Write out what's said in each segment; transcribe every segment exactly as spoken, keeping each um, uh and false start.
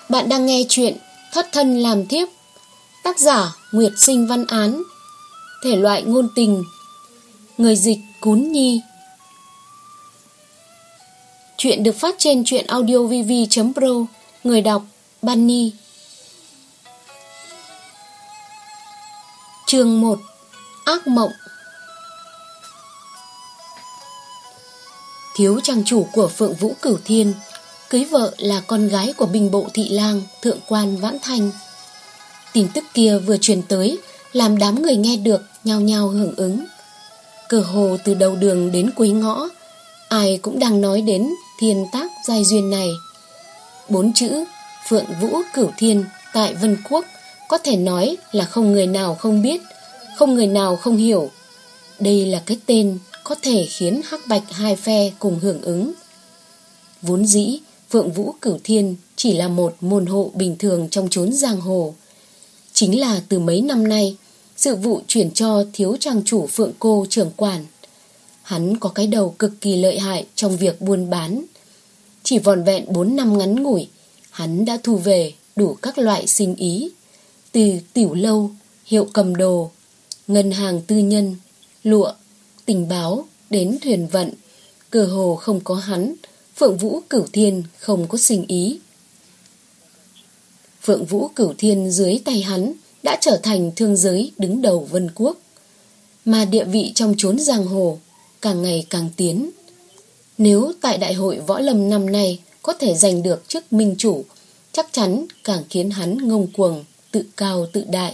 Bạn đang nghe chuyện Thất thân làm thiếp, tác giả Nguyệt Sinh Văn Án, thể loại ngôn tình, người dịch Cún Nhi. Chuyện được phát trên truyện audio vv chấm pro, người đọc Bunny. Chương một. Ác mộng. Thiếu trang chủ của Phượng Vũ Cửu Thiên cưới vợ là con gái của binh bộ thị lang thượng quan Vãn Thanh. Tin tức kia vừa truyền tới, làm đám người nghe được nhao nhao hưởng ứng. Cơ hồ từ đầu đường đến cuối ngõ, ai cũng đang nói đến thiên tác giai duyên này. Bốn chữ Phượng Vũ Cửu Thiên tại Vân Quốc có thể nói là không người nào không biết, không người nào không hiểu. Đây là cái tên có thể khiến hắc bạch hai phe cùng hưởng ứng. Vốn dĩ Phượng Vũ Cửu Thiên chỉ là một môn hộ bình thường trong chốn giang hồ. Chính là từ mấy năm nay, sự vụ chuyển cho thiếu trang chủ Phượng Cô trưởng quản. Hắn có cái đầu cực kỳ lợi hại trong việc buôn bán. Chỉ vỏn vẹn bốn năm ngắn ngủi, hắn đã thu về đủ các loại sinh ý, từ tiểu lâu, hiệu cầm đồ, ngân hàng tư nhân, lụa, tình báo đến thuyền vận. Cơ hồ không có hắn, Phượng Vũ Cửu Thiên không có sinh ý. Phượng Vũ Cửu Thiên dưới tay hắn đã trở thành thương giới đứng đầu Vân Quốc, mà địa vị trong chốn giang hồ càng ngày càng tiến. Nếu tại đại hội võ lâm năm nay có thể giành được chức minh chủ, chắc chắn càng khiến hắn ngông cuồng, tự cao tự đại.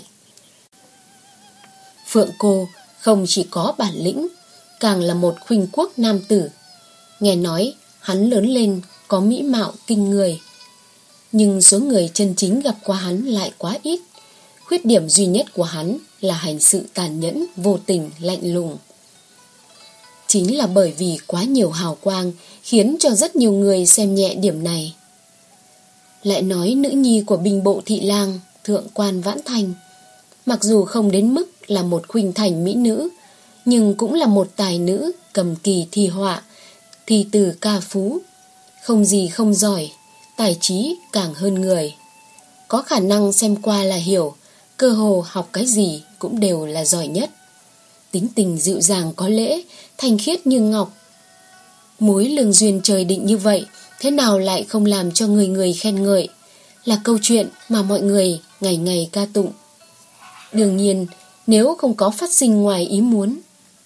Phượng Cô không chỉ có bản lĩnh, càng là một khuynh quốc nam tử. Nghe nói hắn lớn lên có mỹ mạo kinh người, nhưng số người chân chính gặp qua hắn lại quá ít. Khuyết điểm duy nhất của hắn là hành sự tàn nhẫn, vô tình, lạnh lùng. Chính là bởi vì quá nhiều hào quang khiến cho rất nhiều người xem nhẹ điểm này. Lại nói nữ nhi của binh bộ thị lang thượng quan Vãn Thanh, mặc dù không đến mức là một khuynh thành mỹ nữ, nhưng cũng là một tài nữ cầm kỳ thi họa, thi từ ca phú. Không gì không giỏi, tài trí càng hơn người. Có khả năng xem qua là hiểu, cơ hồ học cái gì cũng đều là giỏi nhất. Tính tình dịu dàng có lễ, thanh khiết như ngọc. Mối lương duyên trời định như vậy, thế nào lại không làm cho người người khen ngợi, là câu chuyện mà mọi người ngày ngày ca tụng. Đương nhiên, nếu không có phát sinh ngoài ý muốn.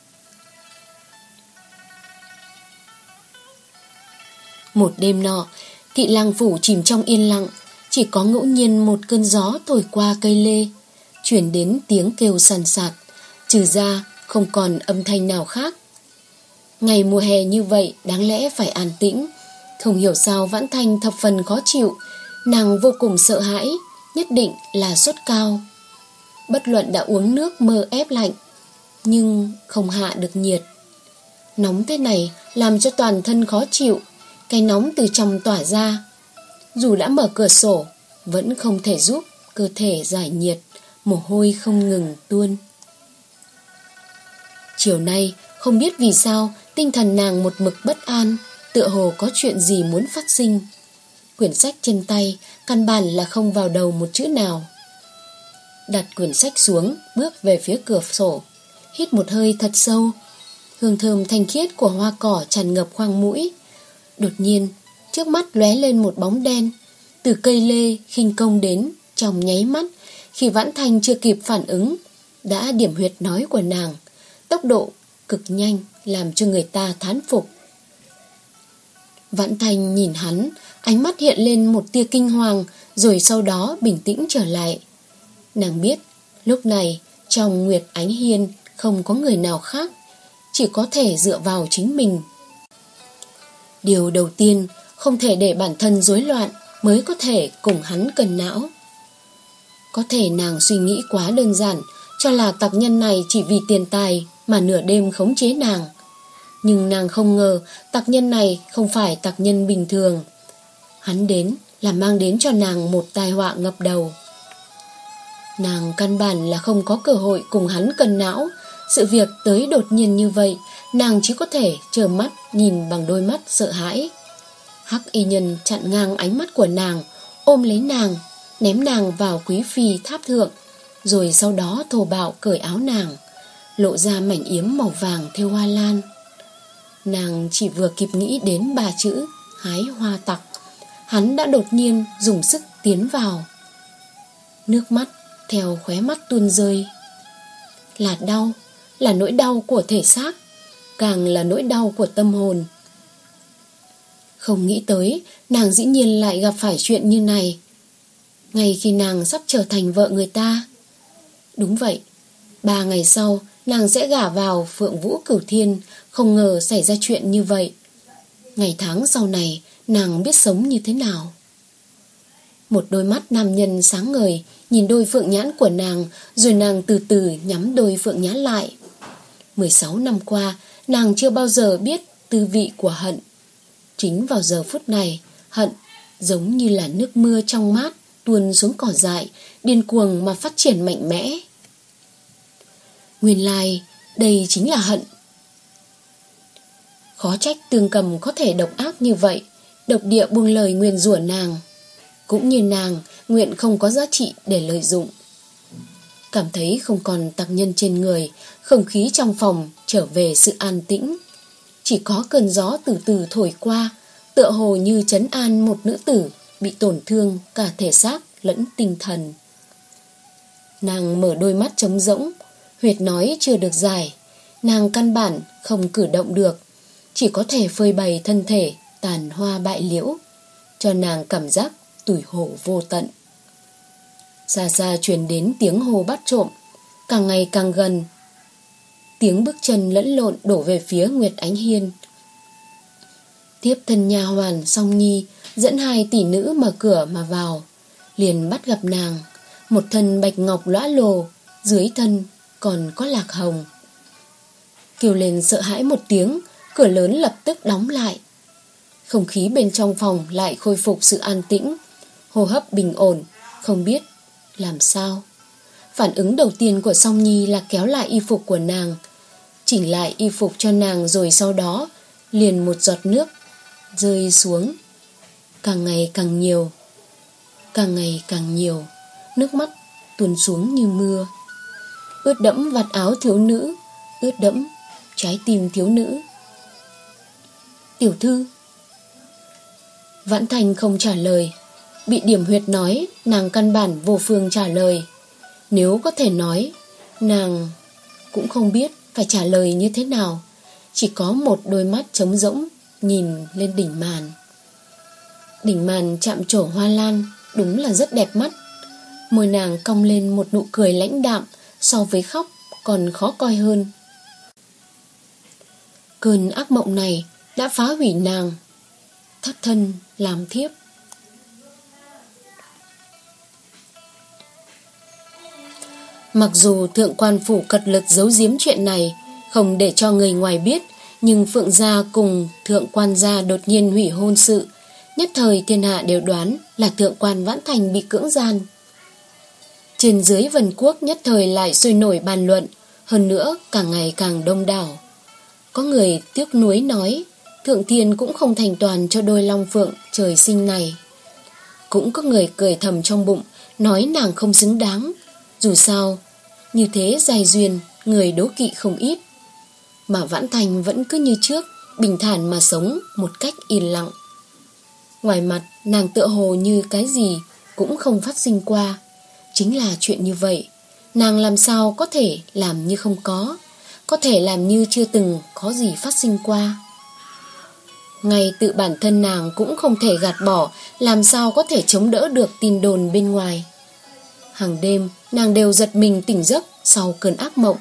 Một đêm nọ, thị lang phủ chìm trong yên lặng, chỉ có ngẫu nhiên một cơn gió thổi qua cây lê, chuyển đến tiếng kêu sàn sạt, trừ ra không còn âm thanh nào khác. Ngày mùa hè như vậy đáng lẽ phải an tĩnh, không hiểu sao Vãn Thanh thập phần khó chịu. Nàng vô cùng sợ hãi, nhất định là sốt cao. Bất luận đã uống nước mơ ép lạnh, nhưng không hạ được nhiệt. Nóng thế này làm cho toàn thân khó chịu, cái nóng từ trong tỏa ra. Dù đã mở cửa sổ, vẫn không thể giúp cơ thể giải nhiệt, mồ hôi không ngừng tuôn. Chiều nay, không biết vì sao, tinh thần nàng một mực bất an, tựa hồ có chuyện gì muốn phát sinh. Quyển sách trên tay, căn bản là không vào đầu một chữ nào. Đặt quyển sách xuống, bước về phía cửa sổ, hít một hơi thật sâu. Hương thơm thanh khiết của hoa cỏ tràn ngập khoang mũi. Đột nhiên, trước mắt lóe lên một bóng đen, từ cây lê khinh công đến trong nháy mắt. Khi Vãn Thanh chưa kịp phản ứng, đã điểm huyệt nói của nàng, tốc độ cực nhanh làm cho người ta thán phục. Vãn Thanh nhìn hắn, ánh mắt hiện lên một tia kinh hoàng, rồi sau đó bình tĩnh trở lại. Nàng biết lúc này trong Nguyệt Ánh Hiên không có người nào khác, chỉ có thể dựa vào chính mình. Điều đầu tiên, không thể để bản thân rối loạn mới có thể cùng hắn cân não. Có thể nàng suy nghĩ quá đơn giản, cho là tặc nhân này chỉ vì tiền tài mà nửa đêm khống chế nàng. Nhưng nàng không ngờ tặc nhân này không phải tặc nhân bình thường. Hắn đến là mang đến cho nàng một tai họa ngập đầu. Nàng căn bản là không có cơ hội cùng hắn cân não. Sự việc tới đột nhiên như vậy, nàng chỉ có thể trơ mắt nhìn bằng đôi mắt sợ hãi. Hắc y nhân chặn ngang ánh mắt của nàng, ôm lấy nàng, ném nàng vào quý phi tháp thượng, rồi sau đó thô bạo cởi áo nàng, lộ ra mảnh yếm màu vàng thêu hoa lan. Nàng chỉ vừa kịp nghĩ đến ba chữ hái hoa tặc, hắn đã đột nhiên dùng sức tiến vào. Nước mắt theo khóe mắt tuôn rơi. Là đau, là nỗi đau của thể xác, càng là nỗi đau của tâm hồn. Không nghĩ tới nàng dĩ nhiên lại gặp phải chuyện như này, ngay khi nàng sắp trở thành vợ người ta. Đúng vậy, ba ngày sau nàng sẽ gả vào Phượng Vũ Cửu Thiên. Không ngờ xảy ra chuyện như vậy. Ngày tháng sau này nàng biết sống như thế nào. Một đôi mắt nam nhân sáng ngời nhìn đôi phượng nhãn của nàng, rồi nàng từ từ nhắm đôi phượng nhãn lại. mười sáu năm qua nàng chưa bao giờ biết tư vị của hận. Chính vào giờ phút này, hận giống như là nước mưa trong mát tuôn xuống cỏ dại, điên cuồng mà phát triển mạnh mẽ. Nguyên lai đây chính là hận. Khó trách Tương Cầm có thể độc ác như vậy, độc địa buông lời nguyền rủa nàng. Cũng như nàng nguyện không có giá trị để lợi dụng. Cảm thấy không còn tặc nhân trên người, không khí trong phòng trở về sự an tĩnh. Chỉ có cơn gió từ từ thổi qua, tựa hồ như trấn an một nữ tử bị tổn thương cả thể xác lẫn tinh thần. Nàng mở đôi mắt trống rỗng, huyệt nói chưa được giải. Nàng căn bản không cử động được, chỉ có thể phơi bày thân thể tàn hoa bại liễu, cho nàng cảm giác tủi hổ vô tận. Xa xa truyền đến tiếng hô bắt trộm, càng ngày càng gần. Tiếng bước chân lẫn lộn đổ về phía Nguyệt Ánh Hiên. Tiếp thân nha hoàn Song Nhi dẫn hai tỷ nữ mở cửa mà vào, liền bắt gặp nàng, một thân bạch ngọc lõa lồ, dưới thân còn có lạc hồng. Kêu lên sợ hãi một tiếng, cửa lớn lập tức đóng lại. Không khí bên trong phòng lại khôi phục sự an tĩnh, hô hấp bình ổn, không biết làm sao. Phản ứng đầu tiên của Song Nhi là kéo lại y phục của nàng, chỉnh lại y phục cho nàng, rồi sau đó liền một giọt nước rơi xuống. Càng ngày càng nhiều, càng ngày càng nhiều, nước mắt tuôn xuống như mưa, ướt đẫm vạt áo thiếu nữ, ướt đẫm trái tim thiếu nữ. Tiểu thư. Vãn Thành không trả lời. Bị điểm huyệt nói, nàng căn bản vô phương trả lời. Nếu có thể nói, nàng cũng không biết phải trả lời như thế nào. Chỉ có một đôi mắt trống rỗng nhìn lên đỉnh màn. Đỉnh màn chạm trổ hoa lan đúng là rất đẹp mắt. Môi nàng cong lên một nụ cười lãnh đạm, so với khóc còn khó coi hơn. Cơn ác mộng này đã phá hủy nàng, thất thân làm thiếp. Mặc dù thượng quan phủ cật lực giấu giếm chuyện này, không để cho người ngoài biết, nhưng Phượng gia cùng thượng quan gia đột nhiên hủy hôn sự. Nhất thời thiên hạ đều đoán là thượng quan Vãn Thành bị cưỡng gian. Trên dưới Vân Quốc nhất thời lại sôi nổi bàn luận, hơn nữa càng ngày càng đông đảo. Có người tiếc nuối nói Thượng Thiên cũng không thành toàn cho đôi long phượng trời sinh này. Cũng có người cười thầm trong bụng, nói nàng không xứng đáng. Dù sao, như thế dài duyên, người đố kỵ không ít. Mà Vãn Thành vẫn cứ như trước, bình thản mà sống một cách yên lặng. Ngoài mặt, nàng tựa hồ như cái gì cũng không phát sinh qua. Chính là chuyện như vậy, nàng làm sao có thể làm như không có, có thể làm như chưa từng có gì phát sinh qua. Ngay tự bản thân nàng cũng không thể gạt bỏ, làm sao có thể chống đỡ được tin đồn bên ngoài. Hàng đêm nàng đều giật mình tỉnh giấc sau cơn ác mộng.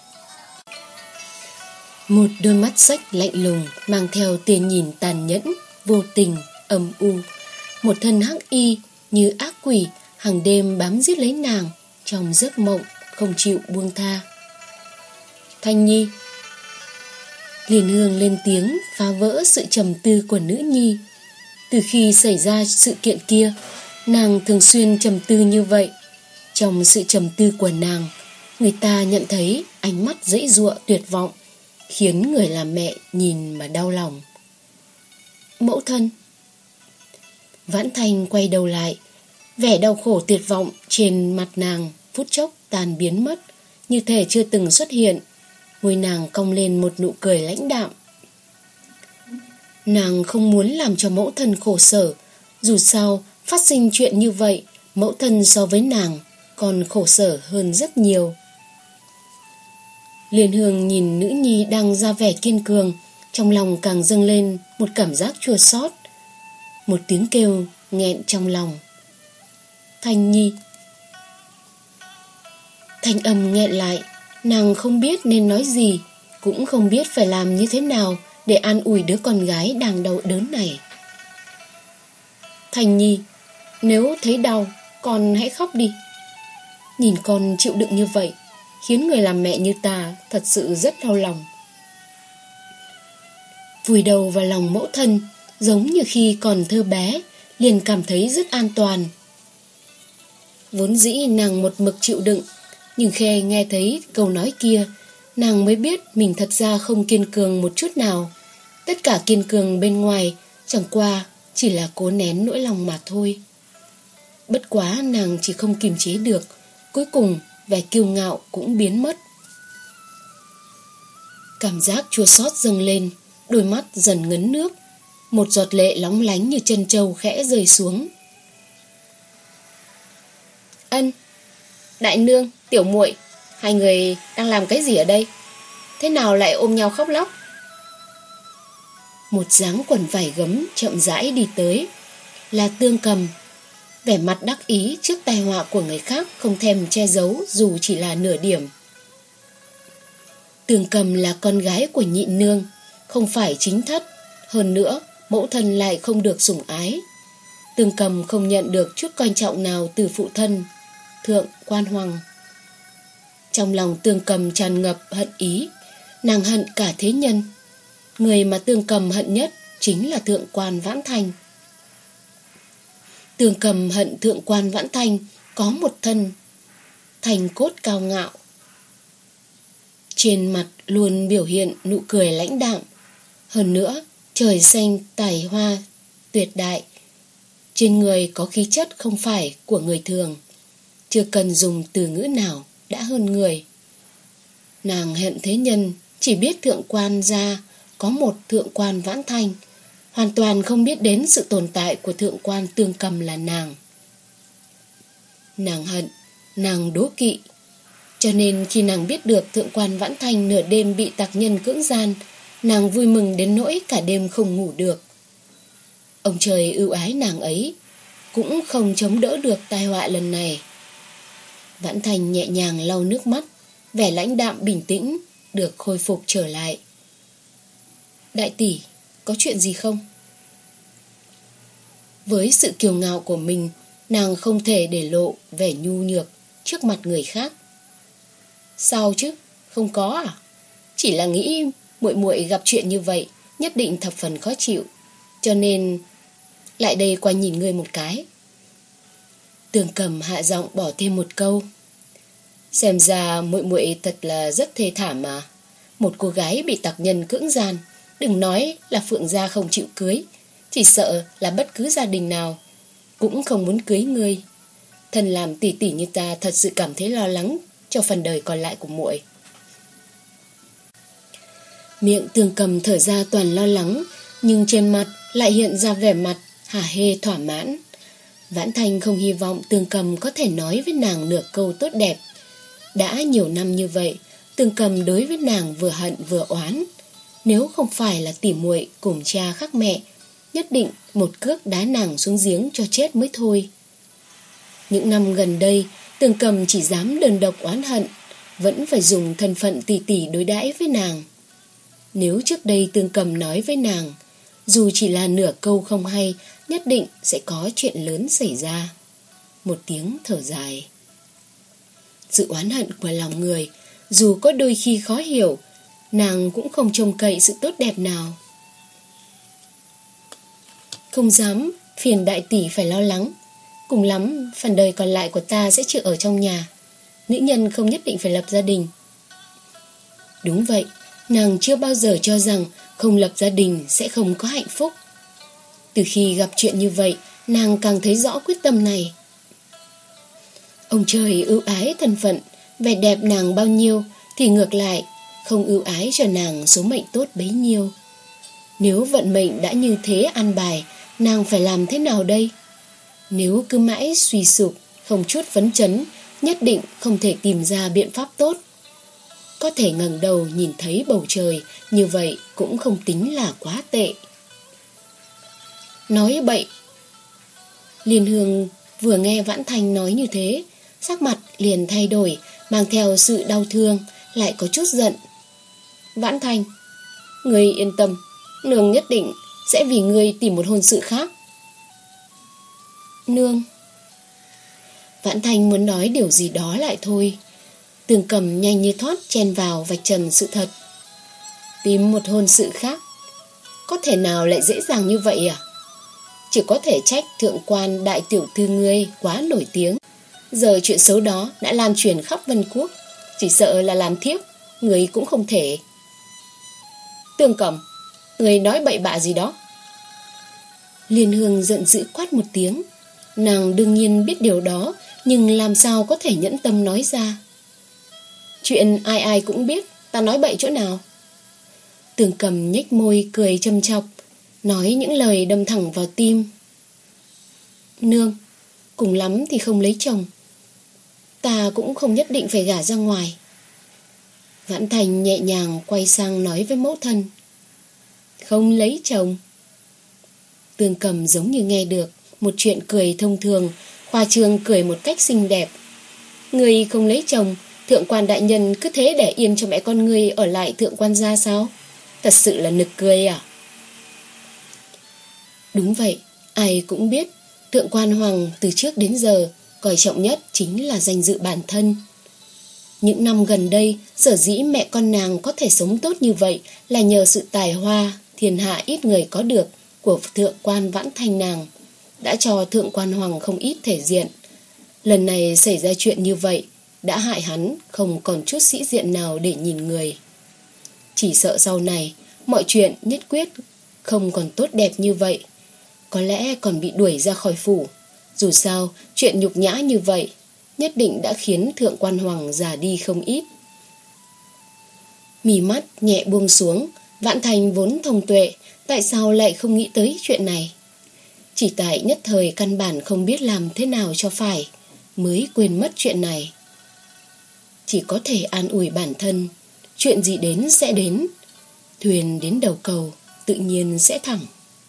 Một đôi mắt xếch lạnh lùng mang theo tia nhìn tàn nhẫn, vô tình, âm u. Một thân hắc y như ác quỷ hàng đêm bám giết lấy nàng trong giấc mộng, không chịu buông tha. Thanh Nhi. Liên Hương lên tiếng phá vỡ sự trầm tư của nữ nhi. Từ khi xảy ra sự kiện kia, nàng thường xuyên trầm tư như vậy. Trong sự trầm tư của nàng, người ta nhận thấy ánh mắt dãy giụa tuyệt vọng, khiến người làm mẹ nhìn mà đau lòng. Mẫu thân. Vãn Thành quay đầu lại, Vẻ đau khổ tuyệt vọng trên mặt nàng phút chốc tan biến mất, như thể chưa từng xuất hiện. Môi nàng cong lên một nụ cười lãnh đạm. Nàng không muốn làm cho mẫu thân khổ sở. Dù sao phát sinh chuyện như vậy, mẫu thân so với nàng còn khổ sở hơn rất nhiều. Liên Hương nhìn nữ nhi đang ra vẻ kiên cường, trong lòng càng dâng lên một cảm giác chua xót. Một tiếng kêu nghẹn trong lòng. Thanh Nhi. Thanh âm nghẹn lại. Nàng không biết nên nói gì, cũng không biết phải làm như thế nào để an ủi đứa con gái đang đau đớn này. Thanh Nhi, nếu thấy đau, con hãy khóc đi. Nhìn con chịu đựng như vậy khiến người làm mẹ như ta thật sự rất đau lòng. Vùi đầu vào lòng mẫu thân, giống như khi còn thơ bé, liền cảm thấy rất an toàn. Vốn dĩ nàng một mực chịu đựng, nhưng khi nghe thấy câu nói kia, nàng mới biết mình thật ra không kiên cường một chút nào. Tất cả kiên cường bên ngoài chẳng qua chỉ là cố nén nỗi lòng mà thôi. Bất quá nàng chỉ không kiềm chế được, cuối cùng vẻ kiêu ngạo cũng biến mất. Cảm giác chua xót dâng lên, đôi mắt dần ngấn nước. Một giọt lệ lóng lánh như chân trâu khẽ rơi xuống. Ân, đại nương, tiểu muội, hai người đang làm cái gì ở đây? Thế nào lại ôm nhau khóc lóc? Một dáng quần vải gấm chậm rãi đi tới, là Tương Cầm. Vẻ mặt đắc ý trước tai họa của người khác, không thèm che giấu dù chỉ là nửa điểm. Tương Cầm là con gái của nhị nương, không phải chính thất. Hơn nữa mẫu thân lại không được sủng ái. Tương Cầm không nhận được chút coi trọng nào từ phụ thân Thượng Quan Hoàng. Trong lòng Tương Cầm tràn ngập hận ý. Nàng hận cả thế nhân. Người mà Tương Cầm hận nhất chính là Thượng Quan Vãn Thành. Tương Cầm hận Thượng Quan Vãn Thành có một thân thành cốt cao ngạo, trên mặt luôn biểu hiện nụ cười lãnh đạm. Hơn nữa trời xanh tài hoa tuyệt đại, trên người có khí chất không phải của người thường, chưa cần dùng từ ngữ nào đã hơn người. Nàng hận thế nhân chỉ biết Thượng Quan gia có một Thượng Quan Vãn Thành, hoàn toàn không biết đến sự tồn tại của Thượng Quan Tương Cầm là nàng. Nàng hận, nàng đố kỵ. Cho nên khi nàng biết được Thượng Quan Vãn Thành nửa đêm bị tặc nhân cưỡng gian, nàng vui mừng đến nỗi cả đêm không ngủ được. Ông trời ưu ái nàng ấy, cũng không chống đỡ được tai họa lần này. Vãn Thành nhẹ nhàng lau nước mắt, vẻ lãnh đạm bình tĩnh được khôi phục trở lại. Đại tỷ, có chuyện gì không? Với sự kiêu ngạo của mình, nàng không thể để lộ vẻ nhu nhược trước mặt người khác. Sao chứ? Không có à? Chỉ là nghĩ muội muội gặp chuyện như vậy nhất định thập phần khó chịu, cho nên lại đây qua nhìn ngươi một cái. Tương Cầm hạ giọng bỏ thêm một câu. Xem ra muội muội thật là rất thê thảm mà. Một cô gái bị tặc nhân cưỡng gian, đừng nói là Phượng gia không chịu cưới, chỉ sợ là bất cứ gia đình nào cũng không muốn cưới ngươi. Thân làm tỷ tỷ như ta thật sự cảm thấy lo lắng cho phần đời còn lại của muội. Miệng Tương Cầm thở ra toàn lo lắng, nhưng trên mặt lại hiện ra vẻ mặt hả hê thỏa mãn. Vãn Thành không hy vọng Tương Cầm có thể nói với nàng nửa câu tốt đẹp. Đã nhiều năm như vậy, Tương Cầm đối với nàng vừa hận vừa oán. Nếu không phải là tỉ muội cùng cha khác mẹ, nhất định một cước đá nàng xuống giếng cho chết mới thôi. Những năm gần đây, Tương Cầm chỉ dám đơn độc oán hận, vẫn phải dùng thân phận tỷ tỷ đối đãi với nàng. Nếu trước đây Tương Cầm nói với nàng, dù chỉ là nửa câu không hay, nhất định sẽ có chuyện lớn xảy ra. Một tiếng thở dài. Sự oán hận của lòng người, dù có đôi khi khó hiểu, nàng cũng không trông cậy sự tốt đẹp nào. Không dám phiền đại tỷ phải lo lắng. Cùng lắm phần đời còn lại của ta sẽ chịu ở trong nhà. Nữ nhân không nhất định phải lập gia đình. Đúng vậy, nàng chưa bao giờ cho rằng không lập gia đình sẽ không có hạnh phúc. Từ khi gặp chuyện như vậy, nàng càng thấy rõ quyết tâm này. Ông trời ưu ái thân phận, vẻ đẹp nàng bao nhiêu thì ngược lại không ưu ái cho nàng số mệnh tốt bấy nhiêu. Nếu vận mệnh đã như thế an bài, nàng phải làm thế nào đây? Nếu cứ mãi suy sụp, không chút phấn chấn, nhất định không thể tìm ra biện pháp tốt. Có thể ngẩng đầu nhìn thấy bầu trời, như vậy cũng không tính là quá tệ. Nói bậy. Liên Hương vừa nghe Vãn Thanh nói như thế, sắc mặt liền thay đổi, mang theo sự đau thương, lại có chút giận. Vãn Thanh, ngươi yên tâm, nương nhất định sẽ vì ngươi tìm một hôn sự khác. Nương. Vãn Thanh muốn nói điều gì đó lại thôi. Tường Cầm nhanh như thoát chen vào vạch trần sự thật. Tìm một hôn sự khác? Có thể nào lại dễ dàng như vậy à? Chỉ có thể trách thượng quan đại tiểu thư ngươi quá nổi tiếng. Giờ chuyện xấu đó đã lan truyền khắp Vân Quốc, chỉ sợ là làm thiếp ngươi cũng không thể. Tường Cầm, ngươi nói bậy bạ gì đó? Liên Hương giận dữ quát một tiếng. Nàng đương nhiên biết điều đó, nhưng làm sao có thể nhẫn tâm nói ra. Chuyện ai ai cũng biết, ta nói bậy chỗ nào? Tường Cầm nhếch môi cười châm chọc, nói những lời đâm thẳng vào tim. Nương, cùng lắm thì không lấy chồng, ta cũng không nhất định phải gả ra ngoài. Vãn Thành nhẹ nhàng quay sang nói với mẫu thân. Không lấy chồng? Tường Cầm giống như nghe được một chuyện cười thông thường, khoa trương cười một cách xinh đẹp. Người không lấy chồng, thượng quan đại nhân cứ thế để yên cho mẹ con ngươi ở lại thượng quan gia sao? Thật sự là nực cười à? Đúng vậy, ai cũng biết thượng quan Hoàng từ trước đến giờ coi trọng nhất chính là danh dự bản thân. Những năm gần đây, sở dĩ mẹ con nàng có thể sống tốt như vậy là nhờ sự tài hoa thiên hạ ít người có được của thượng quan Vãn Thanh nàng, đã cho thượng quan Hoàng không ít thể diện. Lần này xảy ra chuyện như vậy đã hại hắn không còn chút sĩ diện nào để nhìn người. Chỉ sợ sau này mọi chuyện nhất quyết không còn tốt đẹp như vậy, có lẽ còn bị đuổi ra khỏi phủ. Dù sao chuyện nhục nhã như vậy nhất định đã khiến thượng quan Hoàng già đi không ít. Mí mắt nhẹ buông xuống, Vãn Thành vốn thông tuệ, tại sao lại không nghĩ tới chuyện này? Chỉ tại nhất thời căn bản không biết làm thế nào cho phải, mới quên mất chuyện này. Chỉ có thể an ủi bản thân, chuyện gì đến sẽ đến, thuyền đến đầu cầu tự nhiên sẽ thẳng.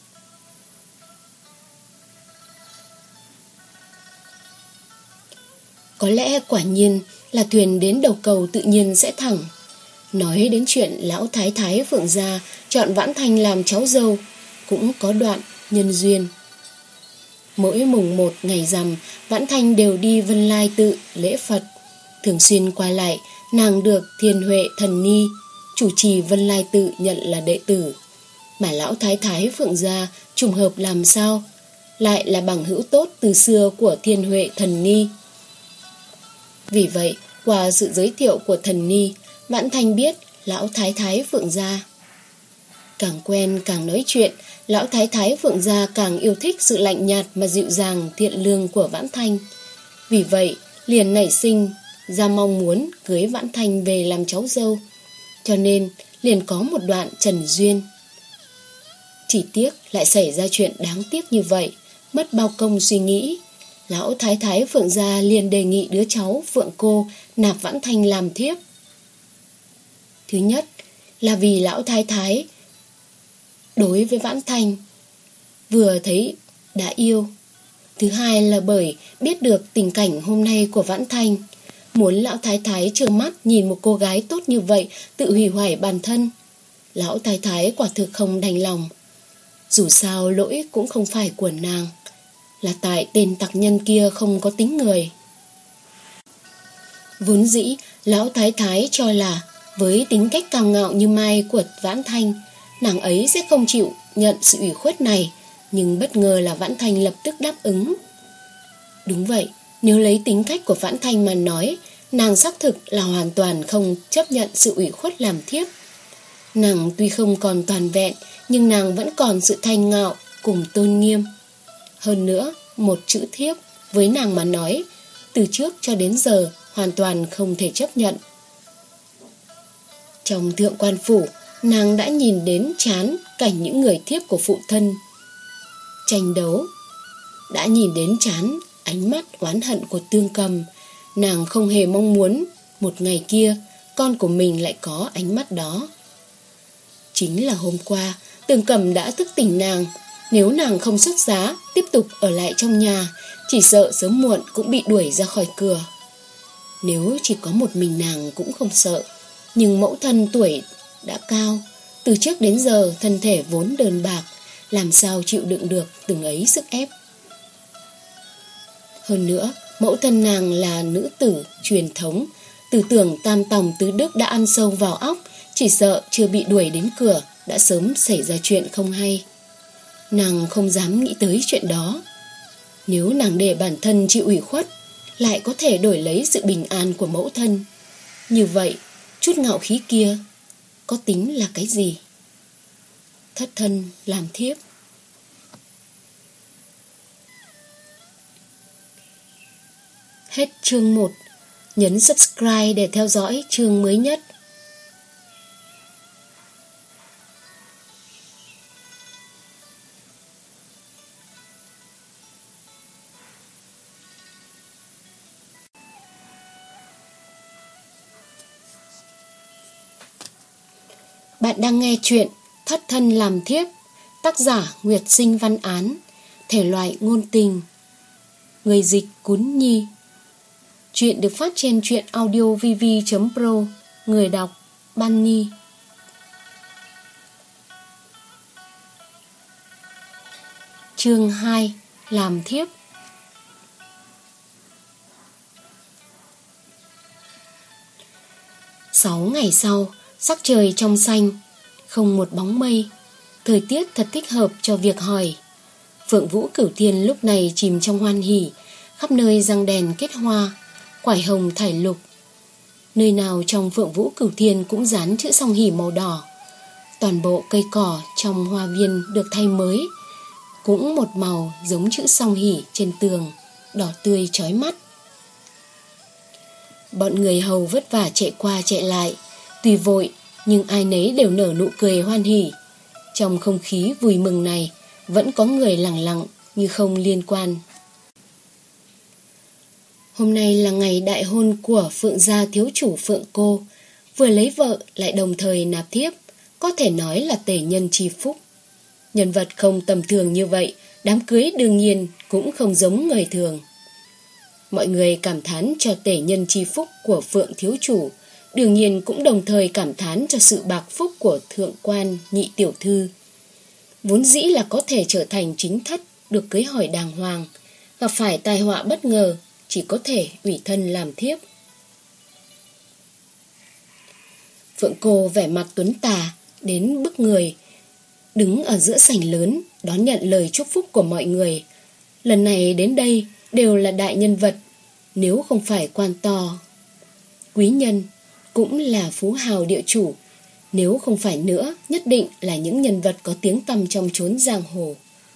Có lẽ quả nhiên là thuyền đến đầu cầu tự nhiên sẽ thẳng. Nói đến chuyện lão thái thái Phượng gia chọn Vãn Thanh làm cháu dâu, cũng có đoạn nhân duyên. Mỗi mùng một ngày rằm, Vãn Thanh đều đi Vân Lai tự lễ Phật. Thường xuyên qua lại, nàng được Thiên Huệ Thần Ni chủ trì Vân Lai tự nhận là đệ tử. Mà lão thái thái Phượng gia trùng hợp làm sao lại là bằng hữu tốt từ xưa của Thiên Huệ Thần Ni. Vì vậy, qua sự giới thiệu của Thần Ni, Vãn Thanh biết lão thái thái Phượng gia. Càng quen càng nói chuyện, lão thái thái Phượng gia càng yêu thích sự lạnh nhạt mà dịu dàng thiện lương của Vãn Thanh. Vì vậy, liền nảy sinh ra mong muốn cưới Vãn Thanh về làm cháu dâu. Cho nên, liền có một đoạn trần duyên. Chỉ tiếc lại xảy ra chuyện đáng tiếc như vậy, mất bao công suy nghĩ. Lão thái thái Phượng gia liền đề nghị đứa cháu Phượng cô nạp Vãn Thanh làm thiếp. Thứ nhất là vì lão thái thái đối với Vãn Thanh vừa thấy đã yêu. Thứ hai là bởi biết được tình cảnh hôm nay của Vãn Thanh, muốn lão thái thái trơ mắt nhìn một cô gái tốt như vậy tự hủy hoại bản thân. Lão thái thái quả thực không đành lòng. Dù sao lỗi cũng không phải của nàng, là tại tên tặc nhân kia không có tính người. Vốn dĩ lão thái thái cho là với tính cách cao ngạo như Mai của Vãn Thanh, nàng ấy sẽ không chịu nhận sự ủy khuất này. Nhưng bất ngờ là Vãn Thanh lập tức đáp ứng. Đúng vậy, nếu lấy tính cách của Vãn Thanh mà nói, nàng xác thực là hoàn toàn không chấp nhận sự ủy khuất làm thiếp. Nàng tuy không còn toàn vẹn, nhưng nàng vẫn còn sự thanh ngạo cùng tôn nghiêm. Hơn nữa, một chữ thiếp với nàng mà nói từ trước cho đến giờ hoàn toàn không thể chấp nhận. Trong thượng quan phủ, nàng đã nhìn đến chán cảnh những người thiếp của phụ thân tranh đấu, đã nhìn đến chán ánh mắt oán hận của Tương Cầm. Nàng không hề mong muốn một ngày kia con của mình lại có ánh mắt đó. Chính là hôm qua Tương Cầm đã thức tỉnh nàng. Nếu nàng không xuất giá, tiếp tục ở lại trong nhà, chỉ sợ sớm muộn cũng bị đuổi ra khỏi cửa. Nếu chỉ có một mình nàng cũng không sợ, nhưng mẫu thân tuổi đã cao, từ trước đến giờ thân thể vốn đơn bạc, làm sao chịu đựng được từng ấy sức ép. Hơn nữa, mẫu thân nàng là nữ tử truyền thống, tư tưởng tam tòng tứ đức đã ăn sâu vào óc, chỉ sợ chưa bị đuổi đến cửa đã sớm xảy ra chuyện không hay. Nàng không dám nghĩ tới chuyện đó. Nếu nàng để bản thân chịu ủy khuất, lại có thể đổi lấy sự bình an của mẫu thân. Như vậy, chút ngạo khí kia có tính là cái gì? Thất thân làm thiếp. Hết chương một. Nhấn subscribe để theo dõi chương mới nhất. Bạn đang nghe chuyện Thất thân làm thiếp, tác giả Nguyệt Sinh Văn Án, thể loại ngôn tình, người dịch Cún Nhi. Chuyện được phát trên truyện audio vv chấm pro, người đọc Ban Nhi. Chương hai. Làm thiếp. Sáu ngày sau, sắc trời trong xanh, không một bóng mây, thời tiết thật thích hợp cho việc hỏi. Phượng Vũ Cửu Thiên lúc này chìm trong hoan hỉ, khắp nơi răng đèn kết hoa, quải hồng thải lục. Nơi nào trong Phượng Vũ Cửu Thiên cũng dán chữ song hỉ màu đỏ. Toàn bộ cây cỏ trong hoa viên được thay mới, cũng một màu giống chữ song hỉ trên tường, đỏ tươi chói mắt. Bọn người hầu vất vả chạy qua chạy lại, tuy vội nhưng ai nấy đều nở nụ cười hoan hỉ. Trong không khí vui mừng này, vẫn có người lẳng lặng như không liên quan. Hôm nay là ngày đại hôn của Phượng gia thiếu chủ Phượng Cô, vừa lấy vợ lại đồng thời nạp thiếp, có thể nói là tể nhân chi phúc. Nhân vật không tầm thường như vậy, đám cưới đương nhiên cũng không giống người thường. Mọi người cảm thán cho tể nhân chi phúc của Phượng thiếu chủ, đương nhiên cũng đồng thời cảm thán cho sự bạc phúc của thượng quan nhị tiểu thư. Vốn dĩ là có thể trở thành chính thất, được cưới hỏi đàng hoàng, gặp phải tai họa bất ngờ, chỉ có thể ủy thân làm thiếp. Phượng Cô vẻ mặt tuấn tà đến bức người, đứng ở giữa sảnh lớn đón nhận lời chúc phúc của mọi người. Lần này đến đây đều là đại nhân vật, nếu không phải quan to quý nhân, cũng là phú hào địa chủ, nếu không phải nữa nhất định là những nhân vật có tiếng tăm trong chốn giang hồ.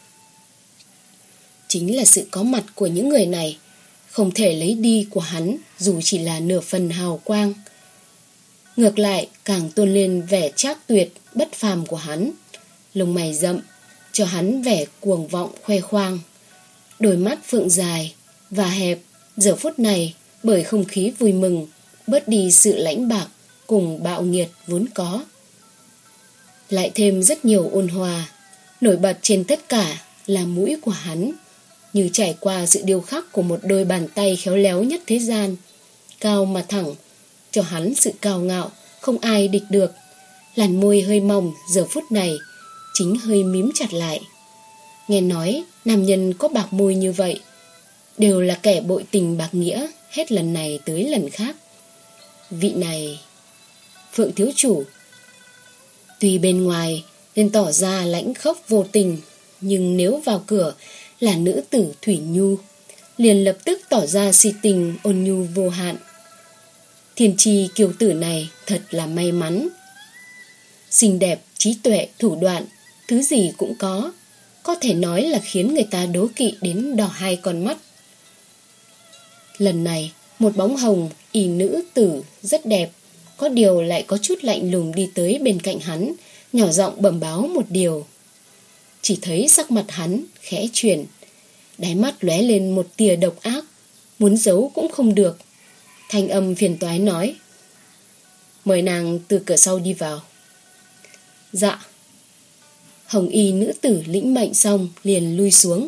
Chính là sự có mặt của những người này không thể lấy đi của hắn dù chỉ là nửa phần hào quang. Ngược lại càng tôn lên vẻ trác tuyệt bất phàm của hắn. Lông mày rậm cho hắn vẻ cuồng vọng khoe khoang. Đôi mắt phượng dài và hẹp giờ phút này bởi không khí vui mừng bớt đi sự lãnh bạc cùng bạo nghiệt vốn có. Lại thêm rất nhiều ôn hòa. Nổi bật trên tất cả là mũi của hắn, như trải qua sự điêu khắc của một đôi bàn tay khéo léo nhất thế gian, cao mà thẳng, cho hắn sự cao ngạo không ai địch được. Làn môi hơi mỏng giờ phút này chính hơi mím chặt lại. Nghe nói nam nhân có bạc môi như vậy đều là kẻ bội tình bạc nghĩa, hết lần này tới lần khác. Vị này Phượng thiếu chủ tuy bên ngoài nên tỏ ra lãnh khốc vô tình, nhưng nếu vào cửa là nữ tử Thủy Nhu, liền lập tức tỏ ra si tình ôn nhu vô hạn. Thiên tri kiều tử này thật là may mắn. Xinh đẹp, trí tuệ, thủ đoạn, thứ gì cũng có, có thể nói là khiến người ta đố kỵ đến đỏ hai con mắt. Lần này, một bóng hồng y nữ tử rất đẹp, có điều lại có chút lạnh lùng đi tới bên cạnh hắn, nhỏ giọng bẩm báo một điều. Chỉ thấy sắc mặt hắn khẽ chuyển, đáy mắt lóe lên một tia độc ác, muốn giấu cũng không được. Thanh âm phiền toái nói: mời nàng từ cửa sau đi vào. Dạ. Hồng y nữ tử lĩnh mệnh xong liền lui xuống.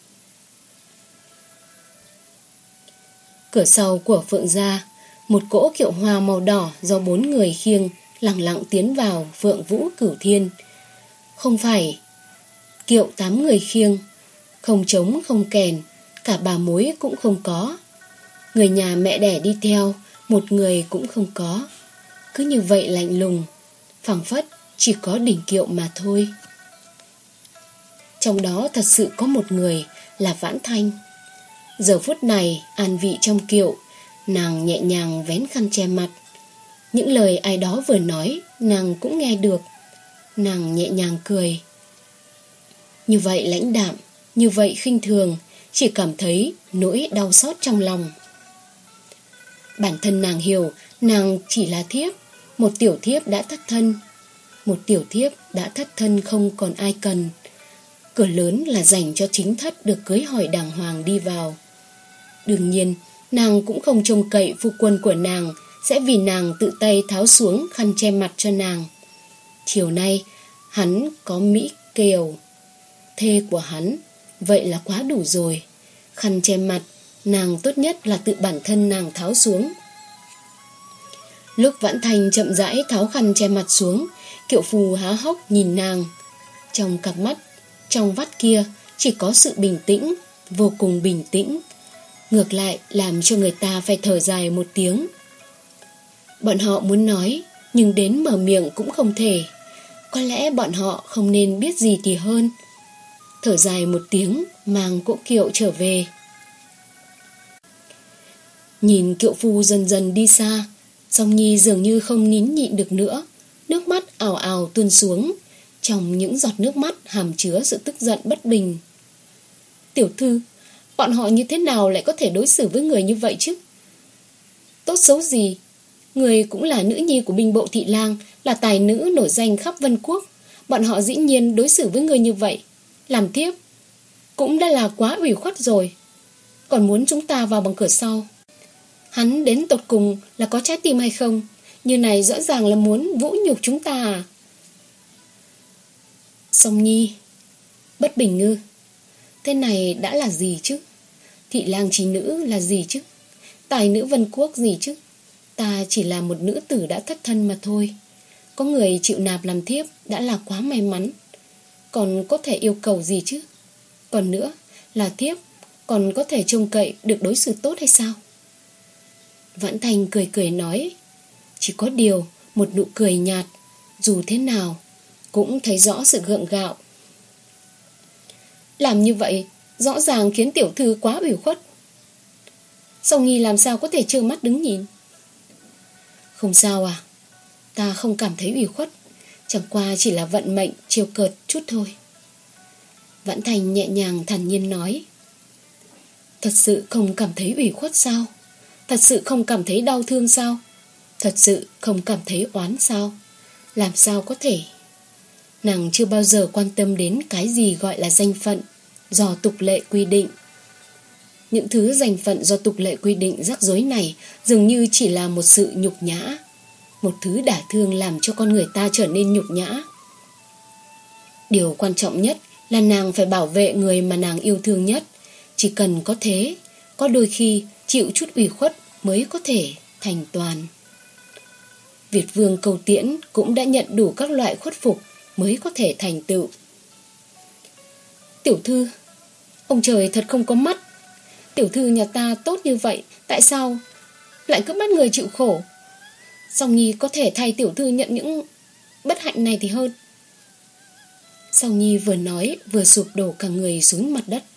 Cửa sau của Phượng gia, một cỗ kiệu hoa màu đỏ do bốn người khiêng lẳng lặng tiến vào Phượng Vũ Cửu Thiên. Không phải kiệu tám người khiêng, không trống không kèn, cả bà mối cũng không có. Người nhà mẹ đẻ đi theo, một người cũng không có. Cứ như vậy lạnh lùng, phảng phất chỉ có đỉnh kiệu mà thôi. Trong đó thật sự có một người là Vãn Thanh. Giờ phút này an vị trong kiệu, nàng nhẹ nhàng vén khăn che mặt. Những lời ai đó vừa nói nàng cũng nghe được. Nàng nhẹ nhàng cười. Như vậy lãnh đạm, như vậy khinh thường, chỉ cảm thấy nỗi đau xót trong lòng. Bản thân nàng hiểu, nàng chỉ là thiếp, một tiểu thiếp đã thất thân. Một tiểu thiếp đã thất thân không còn ai cần. Cửa lớn là dành cho chính thất được cưới hỏi đàng hoàng đi vào. Đương nhiên, nàng cũng không trông cậy phu quân của nàng sẽ vì nàng tự tay tháo xuống khăn che mặt cho nàng. Chiều nay, hắn có Mỹ Kiều, thê của hắn, vậy là quá đủ rồi. Khăn che mặt, nàng tốt nhất là tự bản thân nàng tháo xuống. Lúc Vãn Thanh chậm rãi tháo khăn che mặt xuống, kiệu phù há hốc nhìn nàng. Trong cặp mắt, trong vắt kia chỉ có sự bình tĩnh, vô cùng bình tĩnh. Ngược lại làm cho người ta phải thở dài một tiếng. Bọn họ muốn nói, nhưng đến mở miệng cũng không thể. Có lẽ bọn họ không nên biết gì thì hơn. Thở dài một tiếng, mang cỗ kiệu trở về. Nhìn kiệu phu dần dần đi xa, Song Nhi dường như không nín nhịn được nữa. Nước mắt ào ào tuôn xuống. Trong những giọt nước mắt hàm chứa sự tức giận bất bình. Tiểu thư, bọn họ như thế nào lại có thể đối xử với người như vậy chứ? Tốt xấu gì, người cũng là nữ nhi của binh bộ thị lang, là tài nữ nổi danh khắp Vân Quốc. Bọn họ dĩ nhiên đối xử với người như vậy, làm thiếp cũng đã là quá ủy khuất rồi. Còn muốn chúng ta vào bằng cửa sau. Hắn đến tột cùng là có trái tim hay không? Như này rõ ràng là muốn vũ nhục chúng ta à? Song Nhi, bất bình ngư, thế này đã là gì chứ? Thị lang trí nữ là gì chứ? Tài nữ Vân Quốc gì chứ? Ta chỉ là một nữ tử đã thất thân mà thôi. Có người chịu nạp làm thiếp đã là quá may mắn. Còn có thể yêu cầu gì chứ? Còn nữa, là thiếp còn có thể trông cậy được đối xử tốt hay sao? Vãn Thanh cười cười nói. Chỉ có điều một nụ cười nhạt, dù thế nào cũng thấy rõ sự gượng gạo. Làm như vậy rõ ràng khiến tiểu thư quá ủy khuất. Song Nhi làm sao có thể trơ mắt đứng nhìn? Không sao à, ta không cảm thấy ủy khuất, chẳng qua chỉ là vận mệnh trêu cợt chút thôi. Vãn Thanh nhẹ nhàng thản nhiên nói. Thật sự không cảm thấy ủy khuất sao? Thật sự không cảm thấy đau thương sao? Thật sự không cảm thấy oán sao? Làm sao có thể? Nàng chưa bao giờ quan tâm đến cái gì gọi là danh phận do tục lệ quy định. Những thứ danh phận do tục lệ quy định rắc rối này dường như chỉ là một sự nhục nhã, một thứ đả thương làm cho con người ta trở nên nhục nhã. Điều quan trọng nhất là nàng phải bảo vệ người mà nàng yêu thương nhất. Chỉ cần có thế, có đôi khi chịu chút ủy khuất mới có thể thành toàn. Việt Vương Cầu Tiễn cũng đã nhận đủ các loại khuất phục mới có thể thành tựu. Tiểu thư, ông trời thật không có mắt. Tiểu thư nhà ta tốt như vậy, tại sao lại cứ bắt người chịu khổ? Song Nhi có thể thay tiểu thư nhận những bất hạnh này thì hơn. Song Nhi vừa nói vừa sụp đổ cả người xuống mặt đất.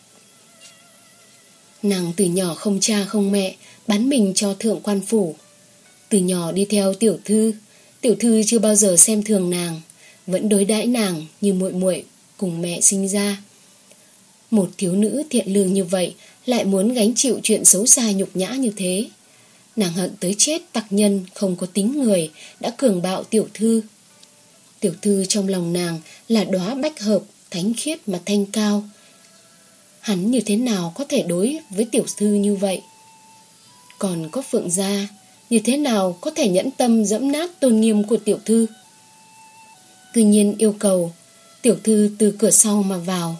Nàng từ nhỏ không cha không mẹ, bán mình cho thượng quan phủ. Từ nhỏ đi theo tiểu thư, tiểu thư chưa bao giờ xem thường nàng, vẫn đối đãi nàng như muội muội cùng mẹ sinh ra. Một thiếu nữ thiện lương như vậy lại muốn gánh chịu chuyện xấu xa nhục nhã như thế. Nàng hận tới chết tặc nhân không có tính người đã cường bạo tiểu thư. Tiểu thư trong lòng nàng là đóa bách hợp, thánh khiết mà thanh cao. Hắn như thế nào có thể đối với tiểu thư như vậy? Còn có Phượng gia, như thế nào có thể nhẫn tâm dẫm nát tôn nghiêm của tiểu thư? Cư nhiên yêu cầu tiểu thư từ cửa sau mà vào.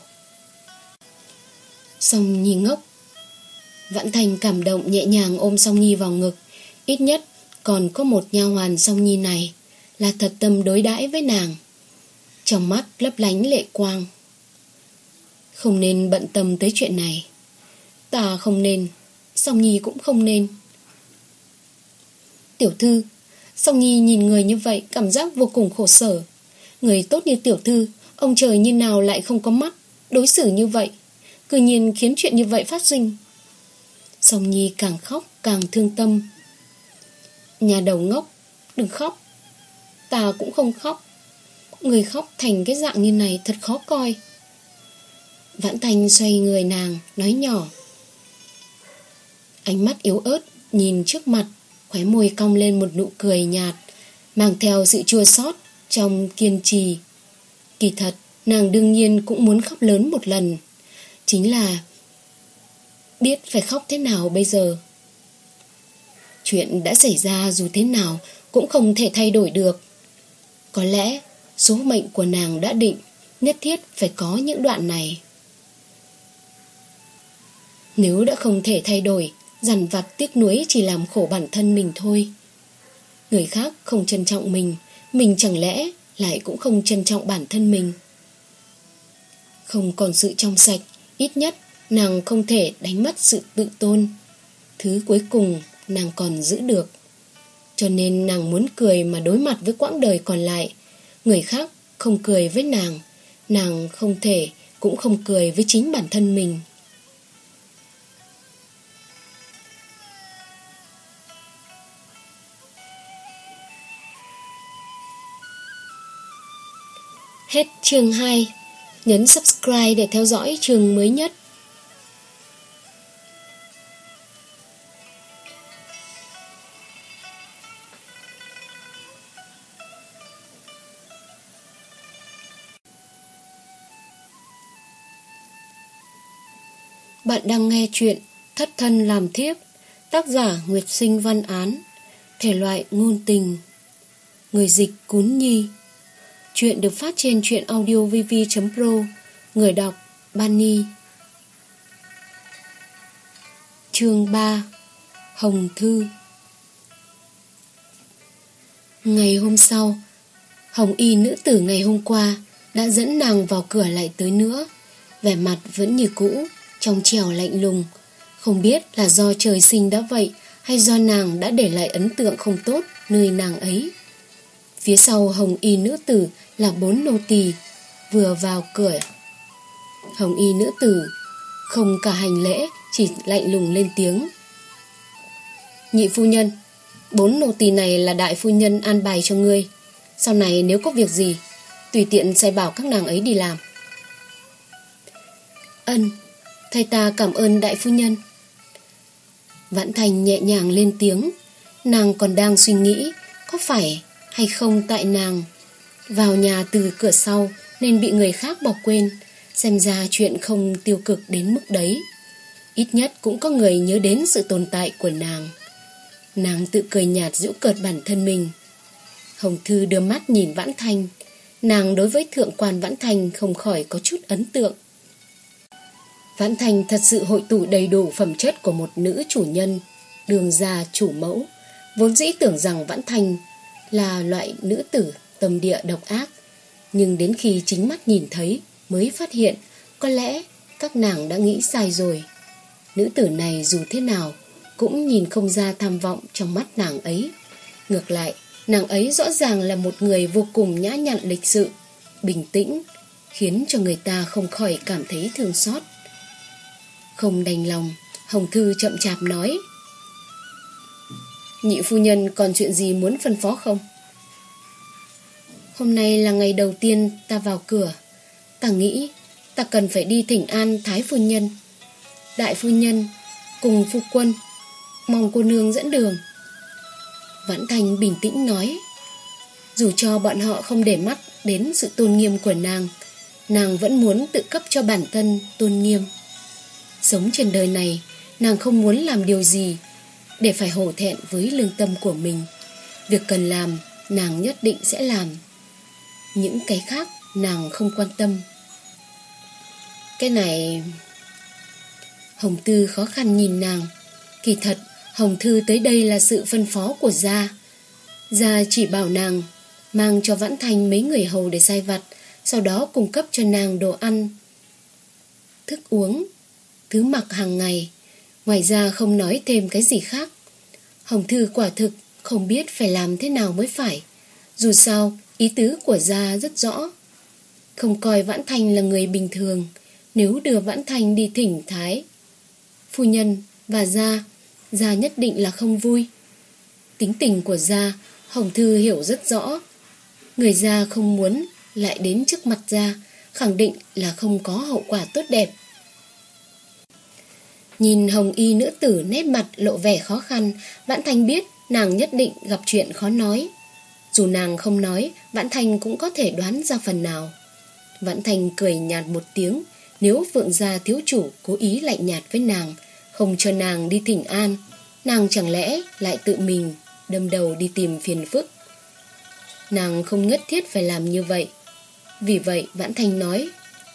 Song Nhi ngốc. Vãn Thành cảm động nhẹ nhàng ôm Song Nhi vào ngực. Ít nhất còn có một nha hoàn Song Nhi này là thật tâm đối đãi với nàng. Trong mắt lấp lánh lệ quang. Không nên bận tâm tới chuyện này. Ta không nên, Song Nhi cũng không nên. Tiểu thư, Song Nhi nhìn người như vậy cảm giác vô cùng khổ sở. Người tốt như tiểu thư, ông trời như nào lại không có mắt đối xử như vậy, cư nhiên khiến chuyện như vậy phát sinh. Song Nhi càng khóc càng thương tâm. Nhà đầu ngốc, đừng khóc. Ta cũng không khóc. Người khóc thành cái dạng như này thật khó coi. Vãn Thành xoay người nàng, nói nhỏ. Ánh mắt yếu ớt nhìn trước mặt, khóe môi cong lên một nụ cười nhạt, mang theo sự chua xót trong kiên trì. Kỳ thật, nàng đương nhiên cũng muốn khóc lớn một lần. Chính là biết phải khóc thế nào bây giờ. Chuyện đã xảy ra dù thế nào cũng không thể thay đổi được. Có lẽ số mệnh của nàng đã định, nhất thiết phải có những đoạn này. Nếu đã không thể thay đổi, dằn vặt tiếc nuối chỉ làm khổ bản thân mình thôi. Người khác không trân trọng mình, mình chẳng lẽ lại cũng không trân trọng bản thân mình. Không còn sự trong sạch, ít nhất nàng không thể đánh mất sự tự tôn. Thứ cuối cùng nàng còn giữ được. Cho nên nàng muốn cười mà đối mặt với quãng đời còn lại. Người khác không cười với nàng, nàng không thể cũng không cười với chính bản thân mình. Hết chương hai. Nhấn subscribe để theo dõi chương mới nhất. Bạn đang nghe chuyện Thất thân làm thiếp, tác giả Nguyệt Sinh Văn Án, thể loại ngôn tình, người dịch Cún Nhi. Chuyện được phát trên truyện audio vv chấm pro. Người đọc Bunny. Chương ba. Hồng Thư. Ngày hôm sau, Hồng y nữ tử ngày hôm qua đã dẫn nàng vào cửa lại tới nữa. Vẻ mặt vẫn như cũ, trong trẻo lạnh lùng. Không biết là do trời sinh đã vậy hay do nàng đã để lại ấn tượng không tốt nơi nàng ấy. Phía sau Hồng y nữ tử là bốn nô tỳ. Vừa vào cửa, Hồng y nữ tử không cả hành lễ, chỉ lạnh lùng lên tiếng. Nhị phu nhân, bốn nô tỳ này là đại phu nhân an bài cho ngươi. Sau này nếu có việc gì, tùy tiện sai bảo các nàng ấy đi làm. Ân, thầy ta cảm ơn đại phu nhân. Vãn Thành nhẹ nhàng lên tiếng. Nàng còn đang suy nghĩ có phải hay không tại nàng vào nhà từ cửa sau nên bị người khác bỏ quên. Xem ra chuyện không tiêu cực đến mức đấy. Ít nhất cũng có người nhớ đến sự tồn tại của nàng. Nàng tự cười nhạt giễu cợt bản thân mình. Hồng Thư đưa mắt nhìn Vãn Thành. Nàng đối với thượng quan Vãn Thành không khỏi có chút ấn tượng. Vãn Thành thật sự hội tụ đầy đủ phẩm chất của một nữ chủ nhân, đường gia chủ mẫu. Vốn dĩ tưởng rằng Vãn Thành là loại nữ tử tâm địa độc ác, nhưng đến khi chính mắt nhìn thấy mới phát hiện có lẽ các nàng đã nghĩ sai rồi. Nữ tử này dù thế nào cũng nhìn không ra tham vọng trong mắt nàng ấy. Ngược lại, nàng ấy rõ ràng là một người vô cùng nhã nhặn lịch sự, bình tĩnh, khiến cho người ta không khỏi cảm thấy thương xót. Không đành lòng, Hồng Thư chậm chạp nói. Nhị phu nhân còn chuyện gì muốn phân phó không? Hôm nay là ngày đầu tiên ta vào cửa. Ta nghĩ ta cần phải đi thỉnh an Thái phu nhân, Đại phu nhân cùng phu quân, mong cô nương dẫn đường. Vãn Thành bình tĩnh nói, dù cho bọn họ không để mắt đến sự tôn nghiêm của nàng, nàng vẫn muốn tự cấp cho bản thân tôn nghiêm. Sống trên đời này, nàng không muốn làm điều gì để phải hổ thẹn với lương tâm của mình. Việc cần làm, nàng nhất định sẽ làm. Những cái khác, nàng không quan tâm. Cái này... Hồng Thư khó khăn nhìn nàng. Kỳ thật, Hồng Thư tới đây là sự phân phó của Gia. Gia chỉ bảo nàng mang cho Vãn Thành mấy người hầu để sai vặt, sau đó cung cấp cho nàng đồ ăn, thức uống, thứ mặc hàng ngày. Ngoài ra không nói thêm cái gì khác. Hồng Thư quả thực không biết phải làm thế nào mới phải. Dù sao, ý tứ của Gia rất rõ. Không coi Vãn Thành là người bình thường. Nếu đưa Vãn Thành đi thỉnh Thái phu nhân và Gia, Gia nhất định là không vui. Tính tình của Gia, Hồng Thư hiểu rất rõ. Người Gia không muốn lại đến trước mặt Gia, khẳng định là không có hậu quả tốt đẹp. Nhìn hồng y nữ tử nét mặt lộ vẻ khó khăn, Vãn Thành biết nàng nhất định gặp chuyện khó nói. Dù nàng không nói, Vãn Thành cũng có thể đoán ra phần nào. Vãn Thành cười nhạt một tiếng. Nếu Phượng gia thiếu chủ cố ý lạnh nhạt với nàng, không cho nàng đi thỉnh an, nàng chẳng lẽ lại tự mình đâm đầu đi tìm phiền phức. Nàng không nhất thiết phải làm như vậy. Vì vậy Vãn Thành nói,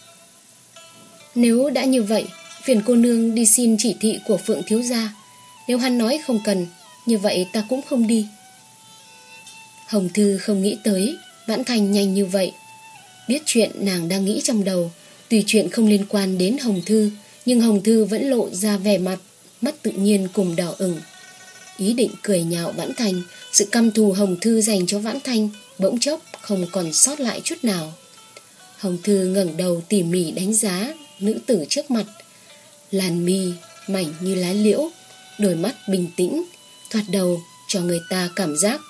nếu đã như vậy, phiền cô nương đi xin chỉ thị của Phượng thiếu gia. Nếu hắn nói không cần, như vậy ta cũng không đi. Hồng Thư không nghĩ tới Vãn Thành nhanh như vậy. Biết chuyện nàng đang nghĩ trong đầu. Tuy chuyện không liên quan đến Hồng Thư, nhưng Hồng Thư vẫn lộ ra vẻ mặt mất tự nhiên cùng đỏ ửng. Ý định cười nhạo Vãn Thành, sự căm thù Hồng Thư dành cho Vãn Thành bỗng chốc không còn sót lại chút nào. Hồng Thư ngẩng đầu tỉ mỉ đánh giá nữ tử trước mặt. Làn mi mảnh như lá liễu, đôi mắt bình tĩnh, thoạt đầu cho người ta cảm giác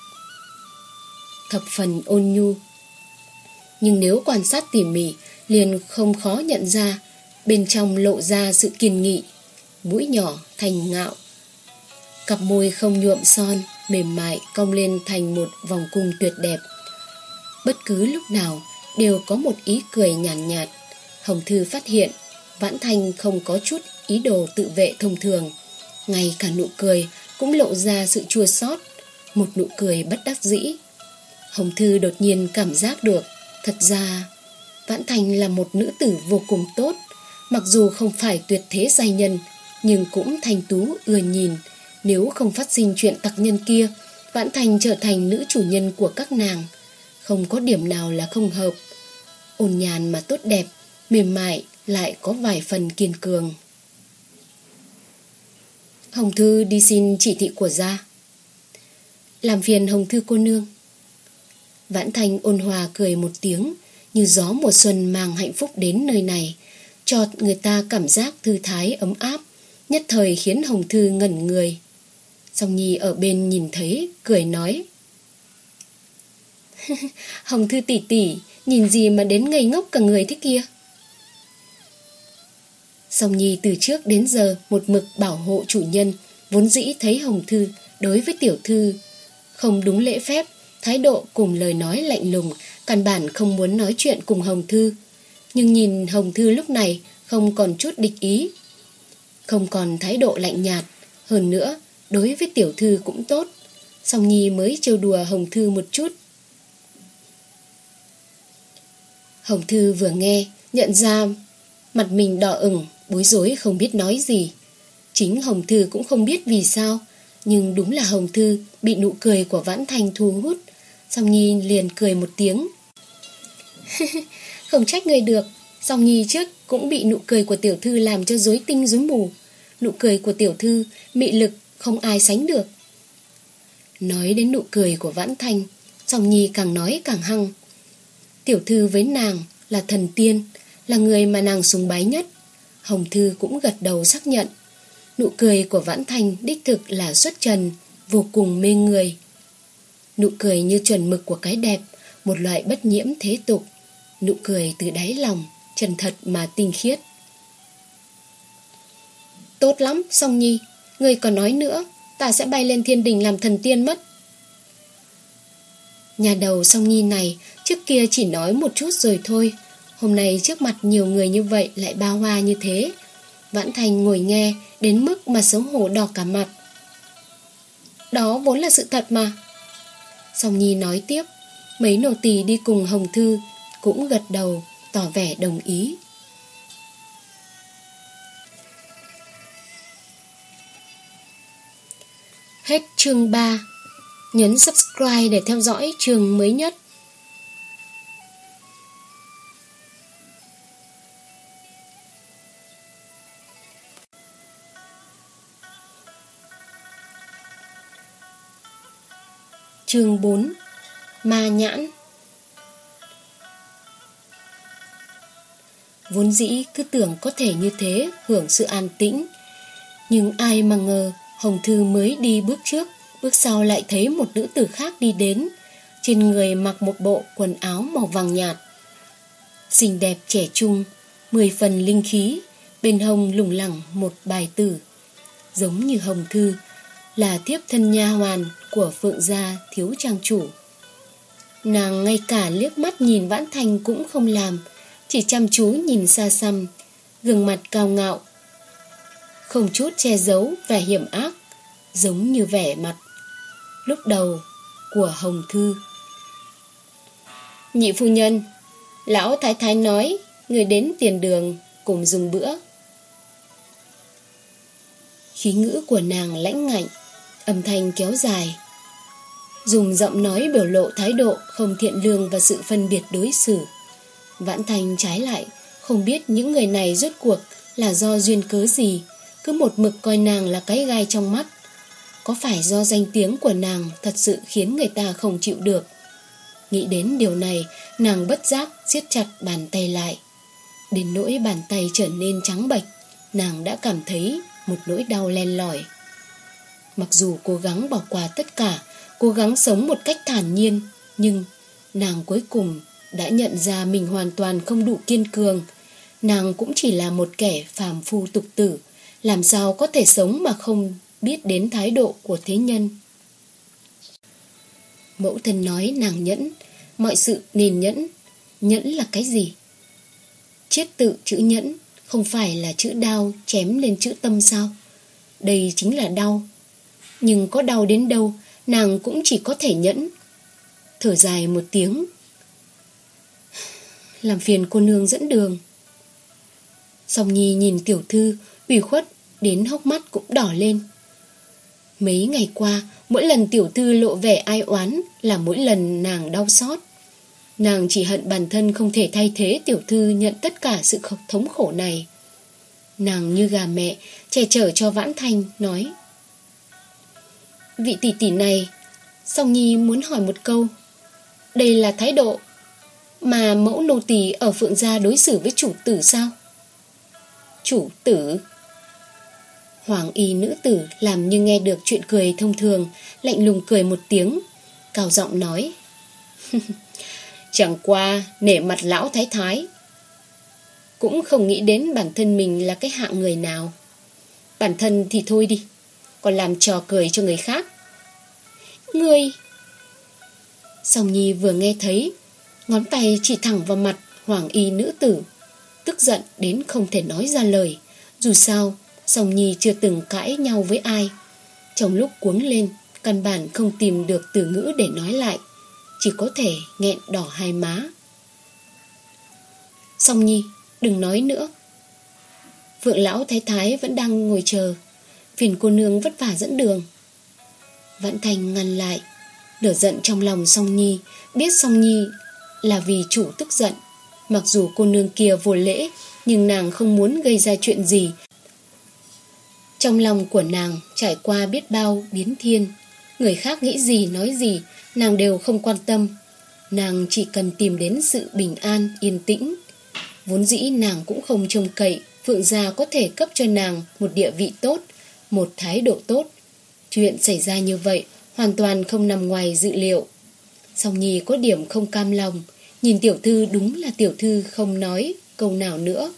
thập phần ôn nhu. Nhưng nếu quan sát tỉ mỉ, liền không khó nhận ra bên trong lộ ra sự kiên nghị. Mũi nhỏ thành ngạo, cặp môi không nhuộm son, mềm mại cong lên thành một vòng cung tuyệt đẹp. Bất cứ lúc nào đều có một ý cười nhàn nhạt, nhạt. Hồng Thư phát hiện Vãn Thành không có chút ý đồ tự vệ thông thường. Ngay cả nụ cười cũng lộ ra sự chua xót, một nụ cười bất đắc dĩ. Hồng Thư đột nhiên cảm giác được, thật ra Vãn Thành là một nữ tử vô cùng tốt. Mặc dù không phải tuyệt thế giai nhân, nhưng cũng thanh tú ưa nhìn. Nếu không phát sinh chuyện tặc nhân kia, Vãn Thành trở thành nữ chủ nhân của các nàng. Không có điểm nào là không hợp. Ôn nhàn mà tốt đẹp, mềm mại lại có vài phần kiên cường. Hồng Thư đi xin chỉ thị của Gia. Làm phiền Hồng Thư cô nương. Vãn Thành ôn hòa cười một tiếng, như gió mùa xuân mang hạnh phúc đến nơi này, cho người ta cảm giác thư thái ấm áp, nhất thời khiến Hồng Thư ngẩn người. Song Nhi ở bên nhìn thấy, cười nói, Hồng Thư tỷ tỷ, nhìn gì mà đến ngây ngốc cả người thế kia. Song Nhi từ trước đến giờ một mực bảo hộ chủ nhân, vốn dĩ thấy Hồng Thư đối với tiểu thư không đúng lễ phép, thái độ cùng lời nói lạnh lùng, căn bản không muốn nói chuyện cùng Hồng Thư. Nhưng nhìn Hồng Thư lúc này không còn chút địch ý, không còn thái độ lạnh nhạt, hơn nữa đối với tiểu thư cũng tốt. Song Nhi mới trêu đùa Hồng Thư một chút. Hồng Thư vừa nghe, nhận ra mặt mình đỏ ửng, bối rối không biết nói gì. Chính Hồng Thư cũng không biết vì sao, nhưng đúng là Hồng Thư bị nụ cười của Vãn Thành thu hút. Song Nhi liền cười một tiếng. Không trách người được, Song Nhi trước cũng bị nụ cười của tiểu thư làm cho rối tinh rối mù. Nụ cười của tiểu thư mị lực không ai sánh được. Nói đến nụ cười của Vãn Thành, Song Nhi càng nói càng hăng. Tiểu thư với nàng là thần tiên, là người mà nàng sùng bái nhất. Hồng Thư cũng gật đầu xác nhận. Nụ cười của Vãn Thành đích thực là xuất trần, vô cùng mê người. Nụ cười như chuẩn mực của cái đẹp, một loại bất nhiễm thế tục. Nụ cười từ đáy lòng, chân thật mà tinh khiết. Tốt lắm, Song Nhi, ngươi còn nói nữa, ta sẽ bay lên thiên đình làm thần tiên mất. Nhà đầu Song Nhi này trước kia chỉ nói một chút rồi thôi, hôm nay trước mặt nhiều người như vậy lại ba hoa như thế. Vãn Thành ngồi nghe đến mức mà xấu hổ đỏ cả mặt. Đó vốn là sự thật mà. Song Nhi nói tiếp. Mấy nô tỳ đi cùng Hồng Thư cũng gật đầu tỏ vẻ đồng ý. Hết chương ba. Nhấn subscribe để theo dõi chương mới nhất. Chương bốn. Ma nhãn. Vốn dĩ cứ tưởng có thể như thế hưởng sự an tĩnh, nhưng ai mà ngờ Hồng Thư mới đi bước trước, bước sau lại thấy một nữ tử khác đi đến. Trên người mặc một bộ quần áo màu vàng nhạt, xinh đẹp trẻ trung, mười phần linh khí. Bên hông lủng lẳng một bài tử. Giống như Hồng Thư là thiếp thân nha hoàn của Phượng gia thiếu trang chủ. Nàng ngay cả liếc mắt nhìn Vãn Thành cũng không làm, chỉ chăm chú nhìn xa xăm, gương mặt cao ngạo, không chút che giấu vẻ hiểm ác, giống như vẻ mặt lúc đầu của Hồng Thư. Nhị phu nhân, lão thái thái nói người đến tiền đường cùng dùng bữa. Khí ngữ của nàng lãnh ngạnh, âm thanh kéo dài, dùng giọng nói biểu lộ thái độ không thiện lương và sự phân biệt đối xử. Vãn Thành trái lại không biết những người này rốt cuộc là do duyên cớ gì, cứ một mực coi nàng là cái gai trong mắt. Có phải do danh tiếng của nàng thật sự khiến người ta không chịu được? Nghĩ đến điều này, nàng bất giác siết chặt bàn tay lại. Đến nỗi bàn tay trở nên trắng bệch, nàng đã cảm thấy một nỗi đau len lỏi. Mặc dù cố gắng bỏ qua tất cả, cố gắng sống một cách thản nhiên, nhưng nàng cuối cùng đã nhận ra mình hoàn toàn không đủ kiên cường. Nàng cũng chỉ là một kẻ phàm phu tục tử, làm sao có thể sống mà không biết đến thái độ của thế nhân. Mẫu thân nói nàng nhẫn, mọi sự nên nhẫn. Nhẫn là cái gì? Chiết tự chữ nhẫn không phải là chữ đao chém lên chữ tâm sao? Đây chính là đau. Nhưng có đau đến đâu, nàng cũng chỉ có thể nhẫn. Thở dài một tiếng. Làm phiền cô nương dẫn đường. Song Nhi nhìn tiểu thư ủy khuất đến hốc mắt cũng đỏ lên. Mấy ngày qua, mỗi lần tiểu thư lộ vẻ ai oán là mỗi lần nàng đau xót. Nàng chỉ hận bản thân không thể thay thế tiểu thư nhận tất cả sự thống khổ này. Nàng như gà mẹ che chở cho Vãn Thành, nói: Vị tỷ tỷ này, Song Nhi muốn hỏi một câu. Đây là thái độ mà mẫu nô tỳ ở Phượng gia đối xử với chủ tử sao? Chủ tử? Hoàng y nữ tử làm như nghe được chuyện cười thông thường, lạnh lùng cười một tiếng, cao giọng nói: Chẳng qua nể mặt lão thái thái, cũng không nghĩ đến bản thân mình là cái hạng người nào. Bản thân thì thôi đi, còn làm trò cười cho người khác. Ngươi... Song Nhi vừa nghe thấy, ngón tay chỉ thẳng vào mặt hoàng y nữ tử, tức giận đến không thể nói ra lời. Dù sao Song Nhi chưa từng cãi nhau với ai. Trong lúc cuống lên, căn bản không tìm được từ ngữ để nói lại, chỉ có thể nghẹn đỏ hai má. Song Nhi, đừng nói nữa. Phượng lão thái thái vẫn đang ngồi chờ, phiền cô nương vất vả dẫn đường. Vãn Thành ngăn lại. Lửa giận trong lòng Song Nhi, biết Song Nhi là vì chủ tức giận. Mặc dù cô nương kia vô lễ, nhưng nàng không muốn gây ra chuyện gì. Trong lòng của nàng trải qua biết bao biến thiên, người khác nghĩ gì nói gì nàng đều không quan tâm. Nàng chỉ cần tìm đến sự bình an yên tĩnh. Vốn dĩ nàng cũng không trông cậy Phượng gia có thể cấp cho nàng một địa vị tốt, một thái độ tốt. Chuyện xảy ra như vậy hoàn toàn không nằm ngoài dự liệu. Song Nhi có điểm không cam lòng, nhìn tiểu thư đúng là tiểu thư không nói câu nào nữa.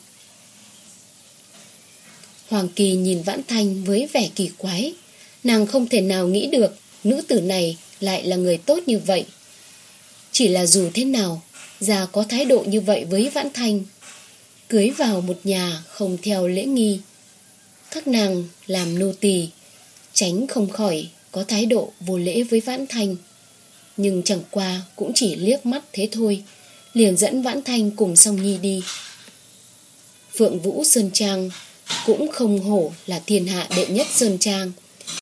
Hoàng Kỳ nhìn Vãn Thanh với vẻ kỳ quái. Nàng không thể nào nghĩ được nữ tử này lại là người tốt như vậy. Chỉ là dù thế nào, già có thái độ như vậy với Vãn Thanh. Cưới vào một nhà không theo lễ nghi, các nàng làm nô tỳ, tránh không khỏi có thái độ vô lễ với Vãn Thanh. Nhưng chẳng qua cũng chỉ liếc mắt thế thôi, liền dẫn Vãn Thanh cùng Song Nhi đi. Phượng Vũ Sơn Trang cũng không hổ là thiên hạ đệ nhất sơn trang.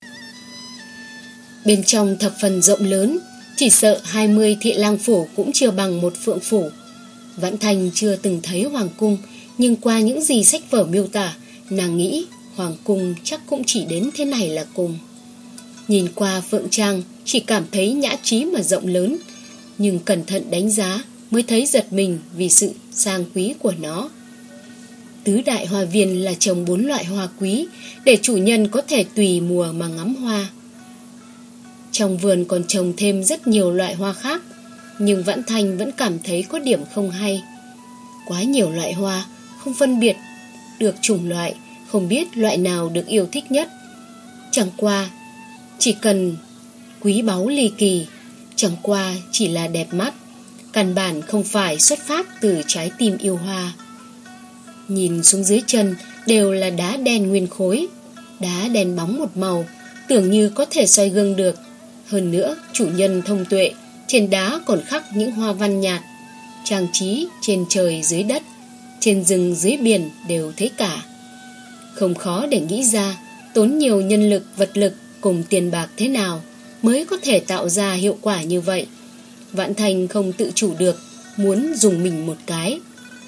Bên trong thập phần rộng lớn, chỉ sợ hai mươi thị lang phủ cũng chưa bằng một phượng phủ. Vãn Thanh chưa từng thấy hoàng cung, nhưng qua những gì sách vở miêu tả, nàng nghĩ hoàng cung chắc cũng chỉ đến thế này là cùng. Nhìn qua Phượng Trang chỉ cảm thấy nhã trí mà rộng lớn, nhưng cẩn thận đánh giá mới thấy giật mình vì sự sang quý của nó. Tứ đại hoa viên là trồng bốn loại hoa quý, để chủ nhân có thể tùy mùa mà ngắm hoa. Trong vườn còn trồng thêm rất nhiều loại hoa khác, nhưng Vãn Thanh vẫn cảm thấy có điểm không hay. Quá nhiều loại hoa, không phân biệt được chủng loại, không biết loại nào được yêu thích nhất. Chẳng qua chỉ cần quý báu ly kỳ, chẳng qua chỉ là đẹp mắt, căn bản không phải xuất phát từ trái tim yêu hoa. Nhìn xuống dưới chân đều là đá đen nguyên khối, đá đen bóng một màu, tưởng như có thể xoay gương được. Hơn nữa chủ nhân thông tuệ, trên đá còn khắc những hoa văn nhạt, trang trí trên trời dưới đất, trên rừng dưới biển đều thấy cả. Không khó để nghĩ ra tốn nhiều nhân lực vật lực cùng tiền bạc thế nào mới có thể tạo ra hiệu quả như vậy. Vãn Thanh không tự chủ được, muốn dùng mình một cái.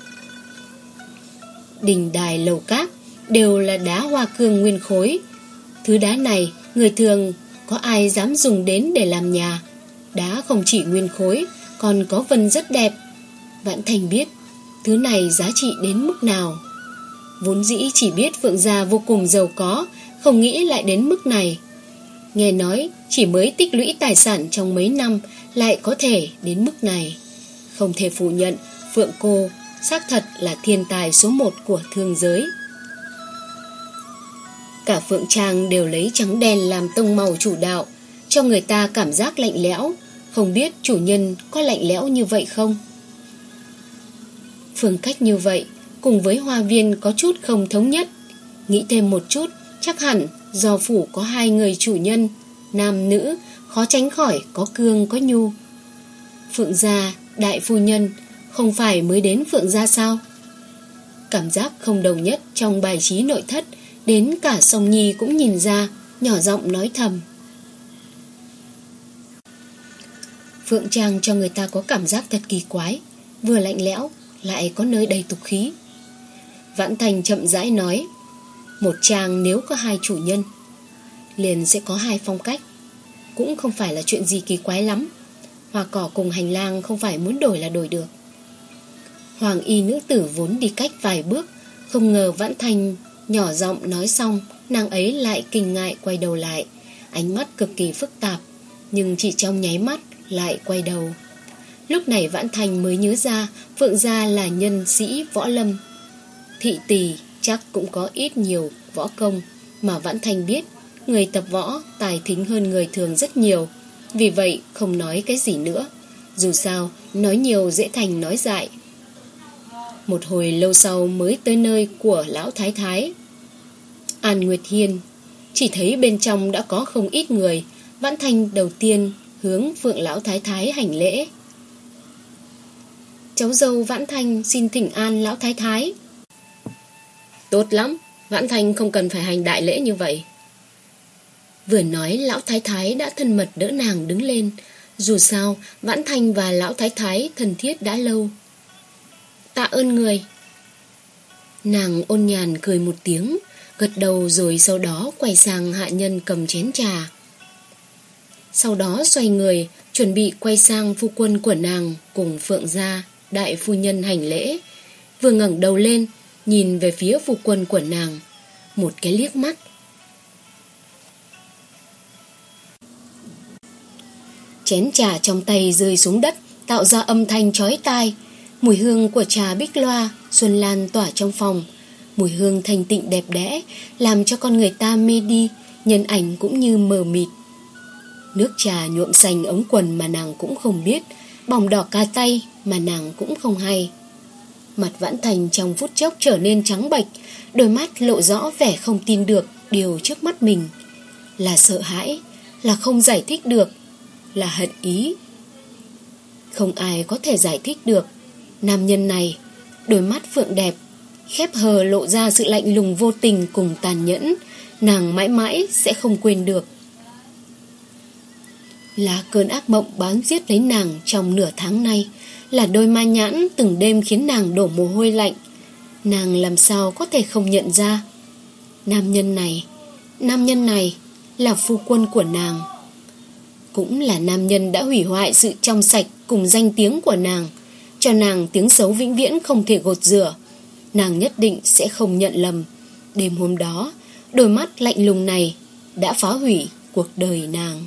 Đình đài lầu cát đều là đá hoa cương nguyên khối. Thứ đá này người thường có ai dám dùng đến để làm nhà. Đá không chỉ nguyên khối, còn có vân rất đẹp. Vãn Thanh biết thứ này giá trị đến mức nào. Vốn dĩ chỉ biết Phượng gia vô cùng giàu có, không nghĩ lại đến mức này. Nghe nói chỉ mới tích lũy tài sản trong mấy năm lại có thể đến mức này. Không thể phủ nhận Phượng cô xác thật là thiên tài số một của thương giới. Cả Phượng Trang đều lấy trắng đen làm tông màu chủ đạo, cho người ta cảm giác lạnh lẽo. Không biết chủ nhân có lạnh lẽo như vậy không? Phương cách như vậy cùng với hoa viên có chút không thống nhất. Nghĩ thêm một chút, chắc hẳn do phủ có hai người chủ nhân, nam nữ, khó tránh khỏi có cương có nhu. Phượng gia đại phu nhân không phải mới đến Phượng gia sao? Cảm giác không đồng nhất trong bài trí nội thất, đến cả Song Nhi cũng nhìn ra, nhỏ giọng nói thầm. Phượng Trang cho người ta có cảm giác thật kỳ quái, vừa lạnh lẽo lại có nơi đầy tục khí. Vãn Thành chậm rãi nói, một trang nếu có hai chủ nhân liền sẽ có hai phong cách, cũng không phải là chuyện gì kỳ quái lắm. Hoa cỏ cùng hành lang không phải muốn đổi là đổi được. Hoàng y nữ tử vốn đi cách vài bước, không ngờ Vãn Thành nhỏ giọng nói xong, nàng ấy lại kinh ngại quay đầu lại, ánh mắt cực kỳ phức tạp, nhưng chỉ trong nháy mắt lại quay đầu. Lúc này Vãn Thành mới nhớ ra Phượng gia là nhân sĩ võ lâm, thị tỳ chắc cũng có ít nhiều võ công, mà Vãn Thành biết người tập võ tài thính hơn người thường rất nhiều, vì vậy không nói cái gì nữa. Dù sao nói nhiều dễ thành nói dại. Một hồi lâu sau mới tới nơi của lão thái thái An Nguyệt Hiên. Chỉ thấy bên trong đã có không ít người. Vãn Thành đầu tiên hướng Phượng lão thái thái hành lễ. Cháu dâu Vãn Thành xin thỉnh an lão thái thái. Tốt lắm, Vãn Thành không cần phải hành đại lễ như vậy. Vừa nói lão thái thái đã thân mật đỡ nàng đứng lên. Dù sao Vãn Thành và lão thái thái thân thiết đã lâu. Tạ ơn người. Nàng ôn nhàn cười một tiếng, gật đầu rồi sau đó quay sang hạ nhân cầm chén trà. Sau đó xoay người chuẩn bị quay sang phu quân của nàng cùng Phượng gia đại phu nhân hành lễ. Vừa ngẩng đầu lên nhìn về phía phu quân của nàng, một cái liếc mắt. Chén trà trong tay rơi xuống đất, tạo ra âm thanh chói tai. Mùi hương của trà bích loa xuân lan tỏa trong phòng. Mùi hương thanh tịnh đẹp đẽ, làm cho con người ta mê đi, nhân ảnh cũng như mờ mịt. Nước trà nhuộm xanh ống quần mà nàng cũng không biết, bỏng đỏ cả tay mà nàng cũng không hay. Mặt Vãn Thành trong phút chốc trở nên trắng bệch, đôi mắt lộ rõ vẻ không tin được điều trước mắt mình. Là sợ hãi, là không giải thích được, là hận ý. Không ai có thể giải thích được. Nam nhân này, đôi mắt phượng đẹp, khép hờ lộ ra sự lạnh lùng vô tình cùng tàn nhẫn, nàng mãi mãi sẽ không quên được. Là cơn ác mộng bám giết lấy nàng trong nửa tháng nay, là đôi ma nhãn từng đêm khiến nàng đổ mồ hôi lạnh. Nàng làm sao có thể không nhận ra. Nam nhân này, nam nhân này là phu quân của nàng. Cũng là nam nhân đã hủy hoại sự trong sạch cùng danh tiếng của nàng, cho nàng tiếng xấu vĩnh viễn không thể gột rửa. Nàng nhất định sẽ không nhận lầm. Đêm hôm đó, đôi mắt lạnh lùng này đã phá hủy cuộc đời nàng.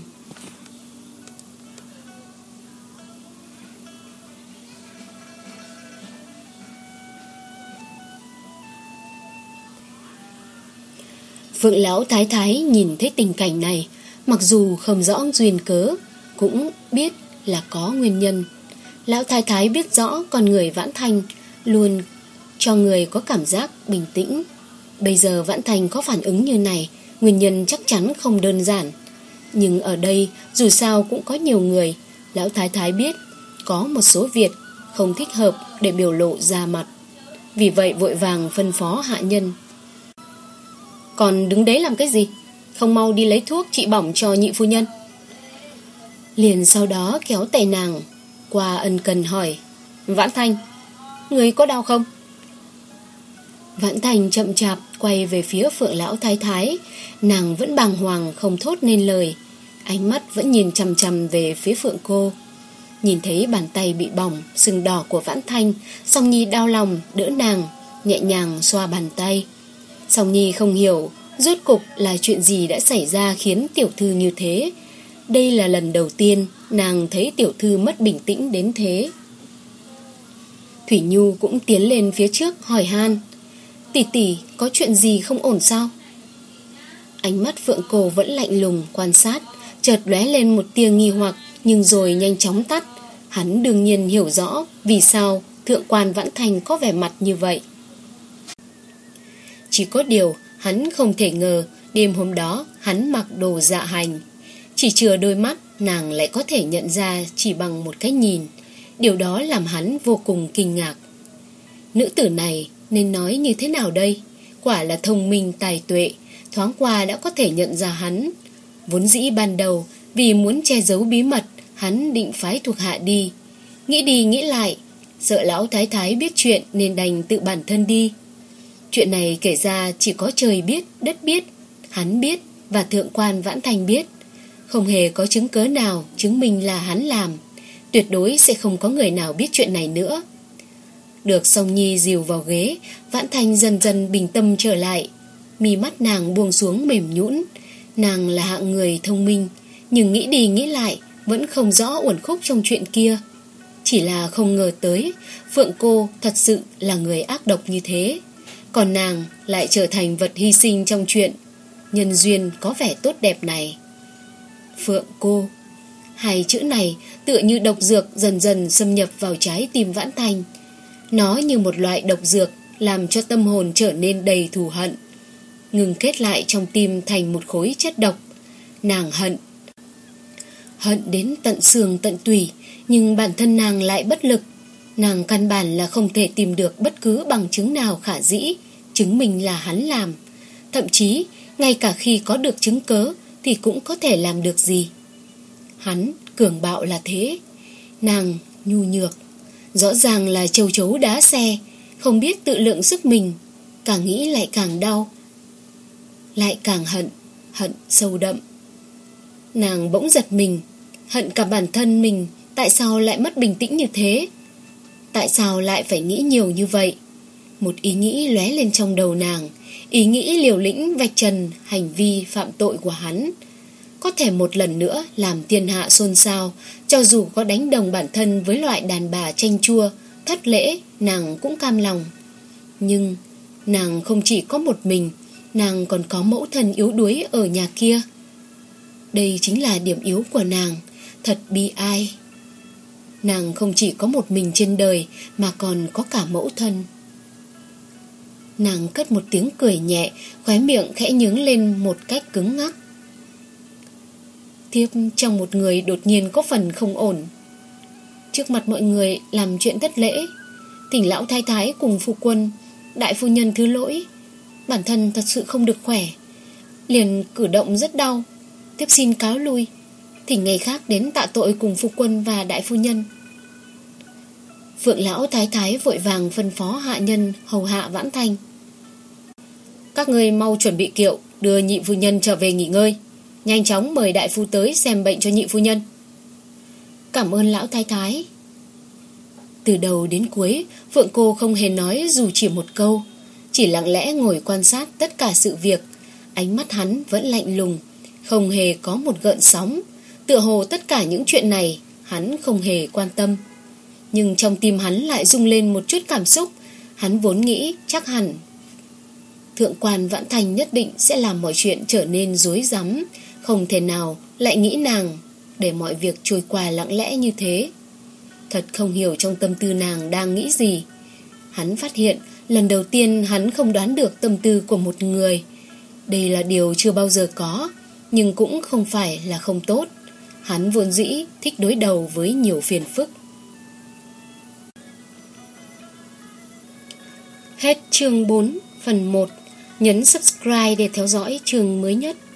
Phượng lão thái thái nhìn thấy tình cảnh này, mặc dù không rõ duyên cớ, cũng biết là có nguyên nhân. Lão thái thái biết rõ con người Vãn Thành luôn cho người có cảm giác bình tĩnh. Bây giờ Vãn Thành có phản ứng như này, nguyên nhân chắc chắn không đơn giản. Nhưng ở đây dù sao cũng có nhiều người. Lão thái thái biết có một số việc không thích hợp để biểu lộ ra mặt, vì vậy vội vàng phân phó hạ nhân: "Còn đứng đấy làm cái gì? Không mau đi lấy thuốc trị bỏng cho nhị phu nhân." Liền sau đó kéo tay nàng qua ân cần hỏi: "Vãn Thành, người có đau không?" Vãn Thành chậm chạp quay về phía Phượng lão thái thái. Nàng vẫn bàng hoàng không thốt nên lời, ánh mắt vẫn nhìn chằm chằm về phía Phượng cô. Nhìn thấy bàn tay bị bỏng sưng đỏ của Vãn Thành, Song Nhi đau lòng đỡ nàng, nhẹ nhàng xoa bàn tay. Song Nhi không hiểu rốt cục là chuyện gì đã xảy ra khiến tiểu thư như thế. Đây là lần đầu tiên nàng thấy tiểu thư mất bình tĩnh đến thế. Thủy Nhu cũng tiến lên phía trước hỏi han: "Tỷ tỷ, có chuyện gì không ổn sao?" Ánh mắt Phượng cô vẫn lạnh lùng quan sát, chợt lóe lên một tia nghi hoặc, nhưng rồi nhanh chóng tắt. Hắn đương nhiên hiểu rõ vì sao thượng quan Vãn Thành có vẻ mặt như vậy. Chỉ có điều hắn không thể ngờ đêm hôm đó hắn mặc đồ dạ hành. Chỉ chừa đôi mắt, nàng lại có thể nhận ra chỉ bằng một cái nhìn. Điều đó làm hắn vô cùng kinh ngạc. Nữ tử này nên nói như thế nào đây? Quả là thông minh tài tuệ, thoáng qua đã có thể nhận ra hắn. Vốn dĩ ban đầu vì muốn che giấu bí mật, hắn định phái thuộc hạ đi. Nghĩ đi nghĩ lại, sợ lão thái thái biết chuyện nên đành tự bản thân đi. Chuyện này kể ra chỉ có trời biết, đất biết, hắn biết và thượng quan Vãn Thành biết. Không hề có chứng cớ nào chứng minh là hắn làm. Tuyệt đối sẽ không có người nào biết chuyện này nữa. Được Song Nhi dìu vào ghế, Vãn Thành dần dần bình tâm trở lại. Mi mắt nàng buông xuống mềm nhũn. Nàng là hạng người thông minh, nhưng nghĩ đi nghĩ lại vẫn không rõ uẩn khúc trong chuyện kia. Chỉ là không ngờ tới Phượng cô thật sự là người ác độc như thế, còn nàng lại trở thành vật hy sinh trong chuyện nhân duyên có vẻ tốt đẹp này. Phượng cô, hai chữ này tựa như độc dược dần dần xâm nhập vào trái tim Vãn Thành. Nó như một loại độc dược làm cho tâm hồn trở nên đầy thù hận, ngừng kết lại trong tim thành một khối chất độc. Nàng hận, hận đến tận xương tận tủy, nhưng bản thân nàng lại bất lực. Nàng căn bản là không thể tìm được bất cứ bằng chứng nào khả dĩ chứng minh là hắn làm. Thậm chí ngay cả khi có được chứng cớ thì cũng có thể làm được gì. Hắn cường bạo là thế, nàng nhu nhược, rõ ràng là châu chấu đá xe, không biết tự lượng sức mình. Càng nghĩ lại càng đau, lại càng hận, hận sâu đậm. Nàng bỗng giật mình, hận cả bản thân mình. Tại sao lại mất bình tĩnh như thế? Tại sao lại phải nghĩ nhiều như vậy? Một ý nghĩ lóe lên trong đầu nàng, ý nghĩ liều lĩnh vạch trần hành vi phạm tội của hắn. Có thể một lần nữa làm thiên hạ xôn xao, cho dù có đánh đồng bản thân với loại đàn bà chanh chua thất lễ nàng cũng cam lòng. Nhưng nàng không chỉ có một mình, nàng còn có mẫu thân yếu đuối ở nhà kia. Đây chính là điểm yếu của nàng, thật bi ai. Nàng không chỉ có một mình trên đời mà còn có cả mẫu thân. Nàng cất một tiếng cười nhẹ, khóe miệng khẽ nhướng lên một cách cứng ngắc. Thiếp trong một người đột nhiên có phần không ổn. Trước mặt mọi người làm chuyện thất lễ, thỉnh lão thái thái cùng phu quân, đại phu nhân thứ lỗi. Bản thân thật sự không được khỏe, liền cử động rất đau. Thiếp xin cáo lui, thỉnh ngày khác đến tạ tội cùng phu quân và đại phu nhân. Phượng lão thái thái vội vàng phân phó hạ nhân hầu hạ Vãn Thanh. Các ngươi mau chuẩn bị kiệu, đưa nhị phu nhân trở về nghỉ ngơi. Nhanh chóng mời đại phu tới xem bệnh cho nhị phu nhân. Cảm ơn lão thái thái. Từ đầu đến cuối, Phượng cô không hề nói dù chỉ một câu, chỉ lặng lẽ ngồi quan sát tất cả sự việc. Ánh mắt hắn vẫn lạnh lùng, không hề có một gợn sóng, tựa hồ tất cả những chuyện này hắn không hề quan tâm. Nhưng trong tim hắn lại rung lên một chút cảm xúc. Hắn vốn nghĩ chắc hẳn thượng quan Vãn Thành nhất định sẽ làm mọi chuyện trở nên rối rắm, không thể nào lại nghĩ nàng để mọi việc trôi qua lặng lẽ như thế. Thật không hiểu trong tâm tư nàng đang nghĩ gì. Hắn phát hiện lần đầu tiên hắn không đoán được tâm tư của một người. Đây là điều chưa bao giờ có, nhưng cũng không phải là không tốt. Hắn vốn dĩ thích đối đầu với nhiều phiền phức. Hết chương bốn phần một. Nhấn subscribe để theo dõi chương mới nhất.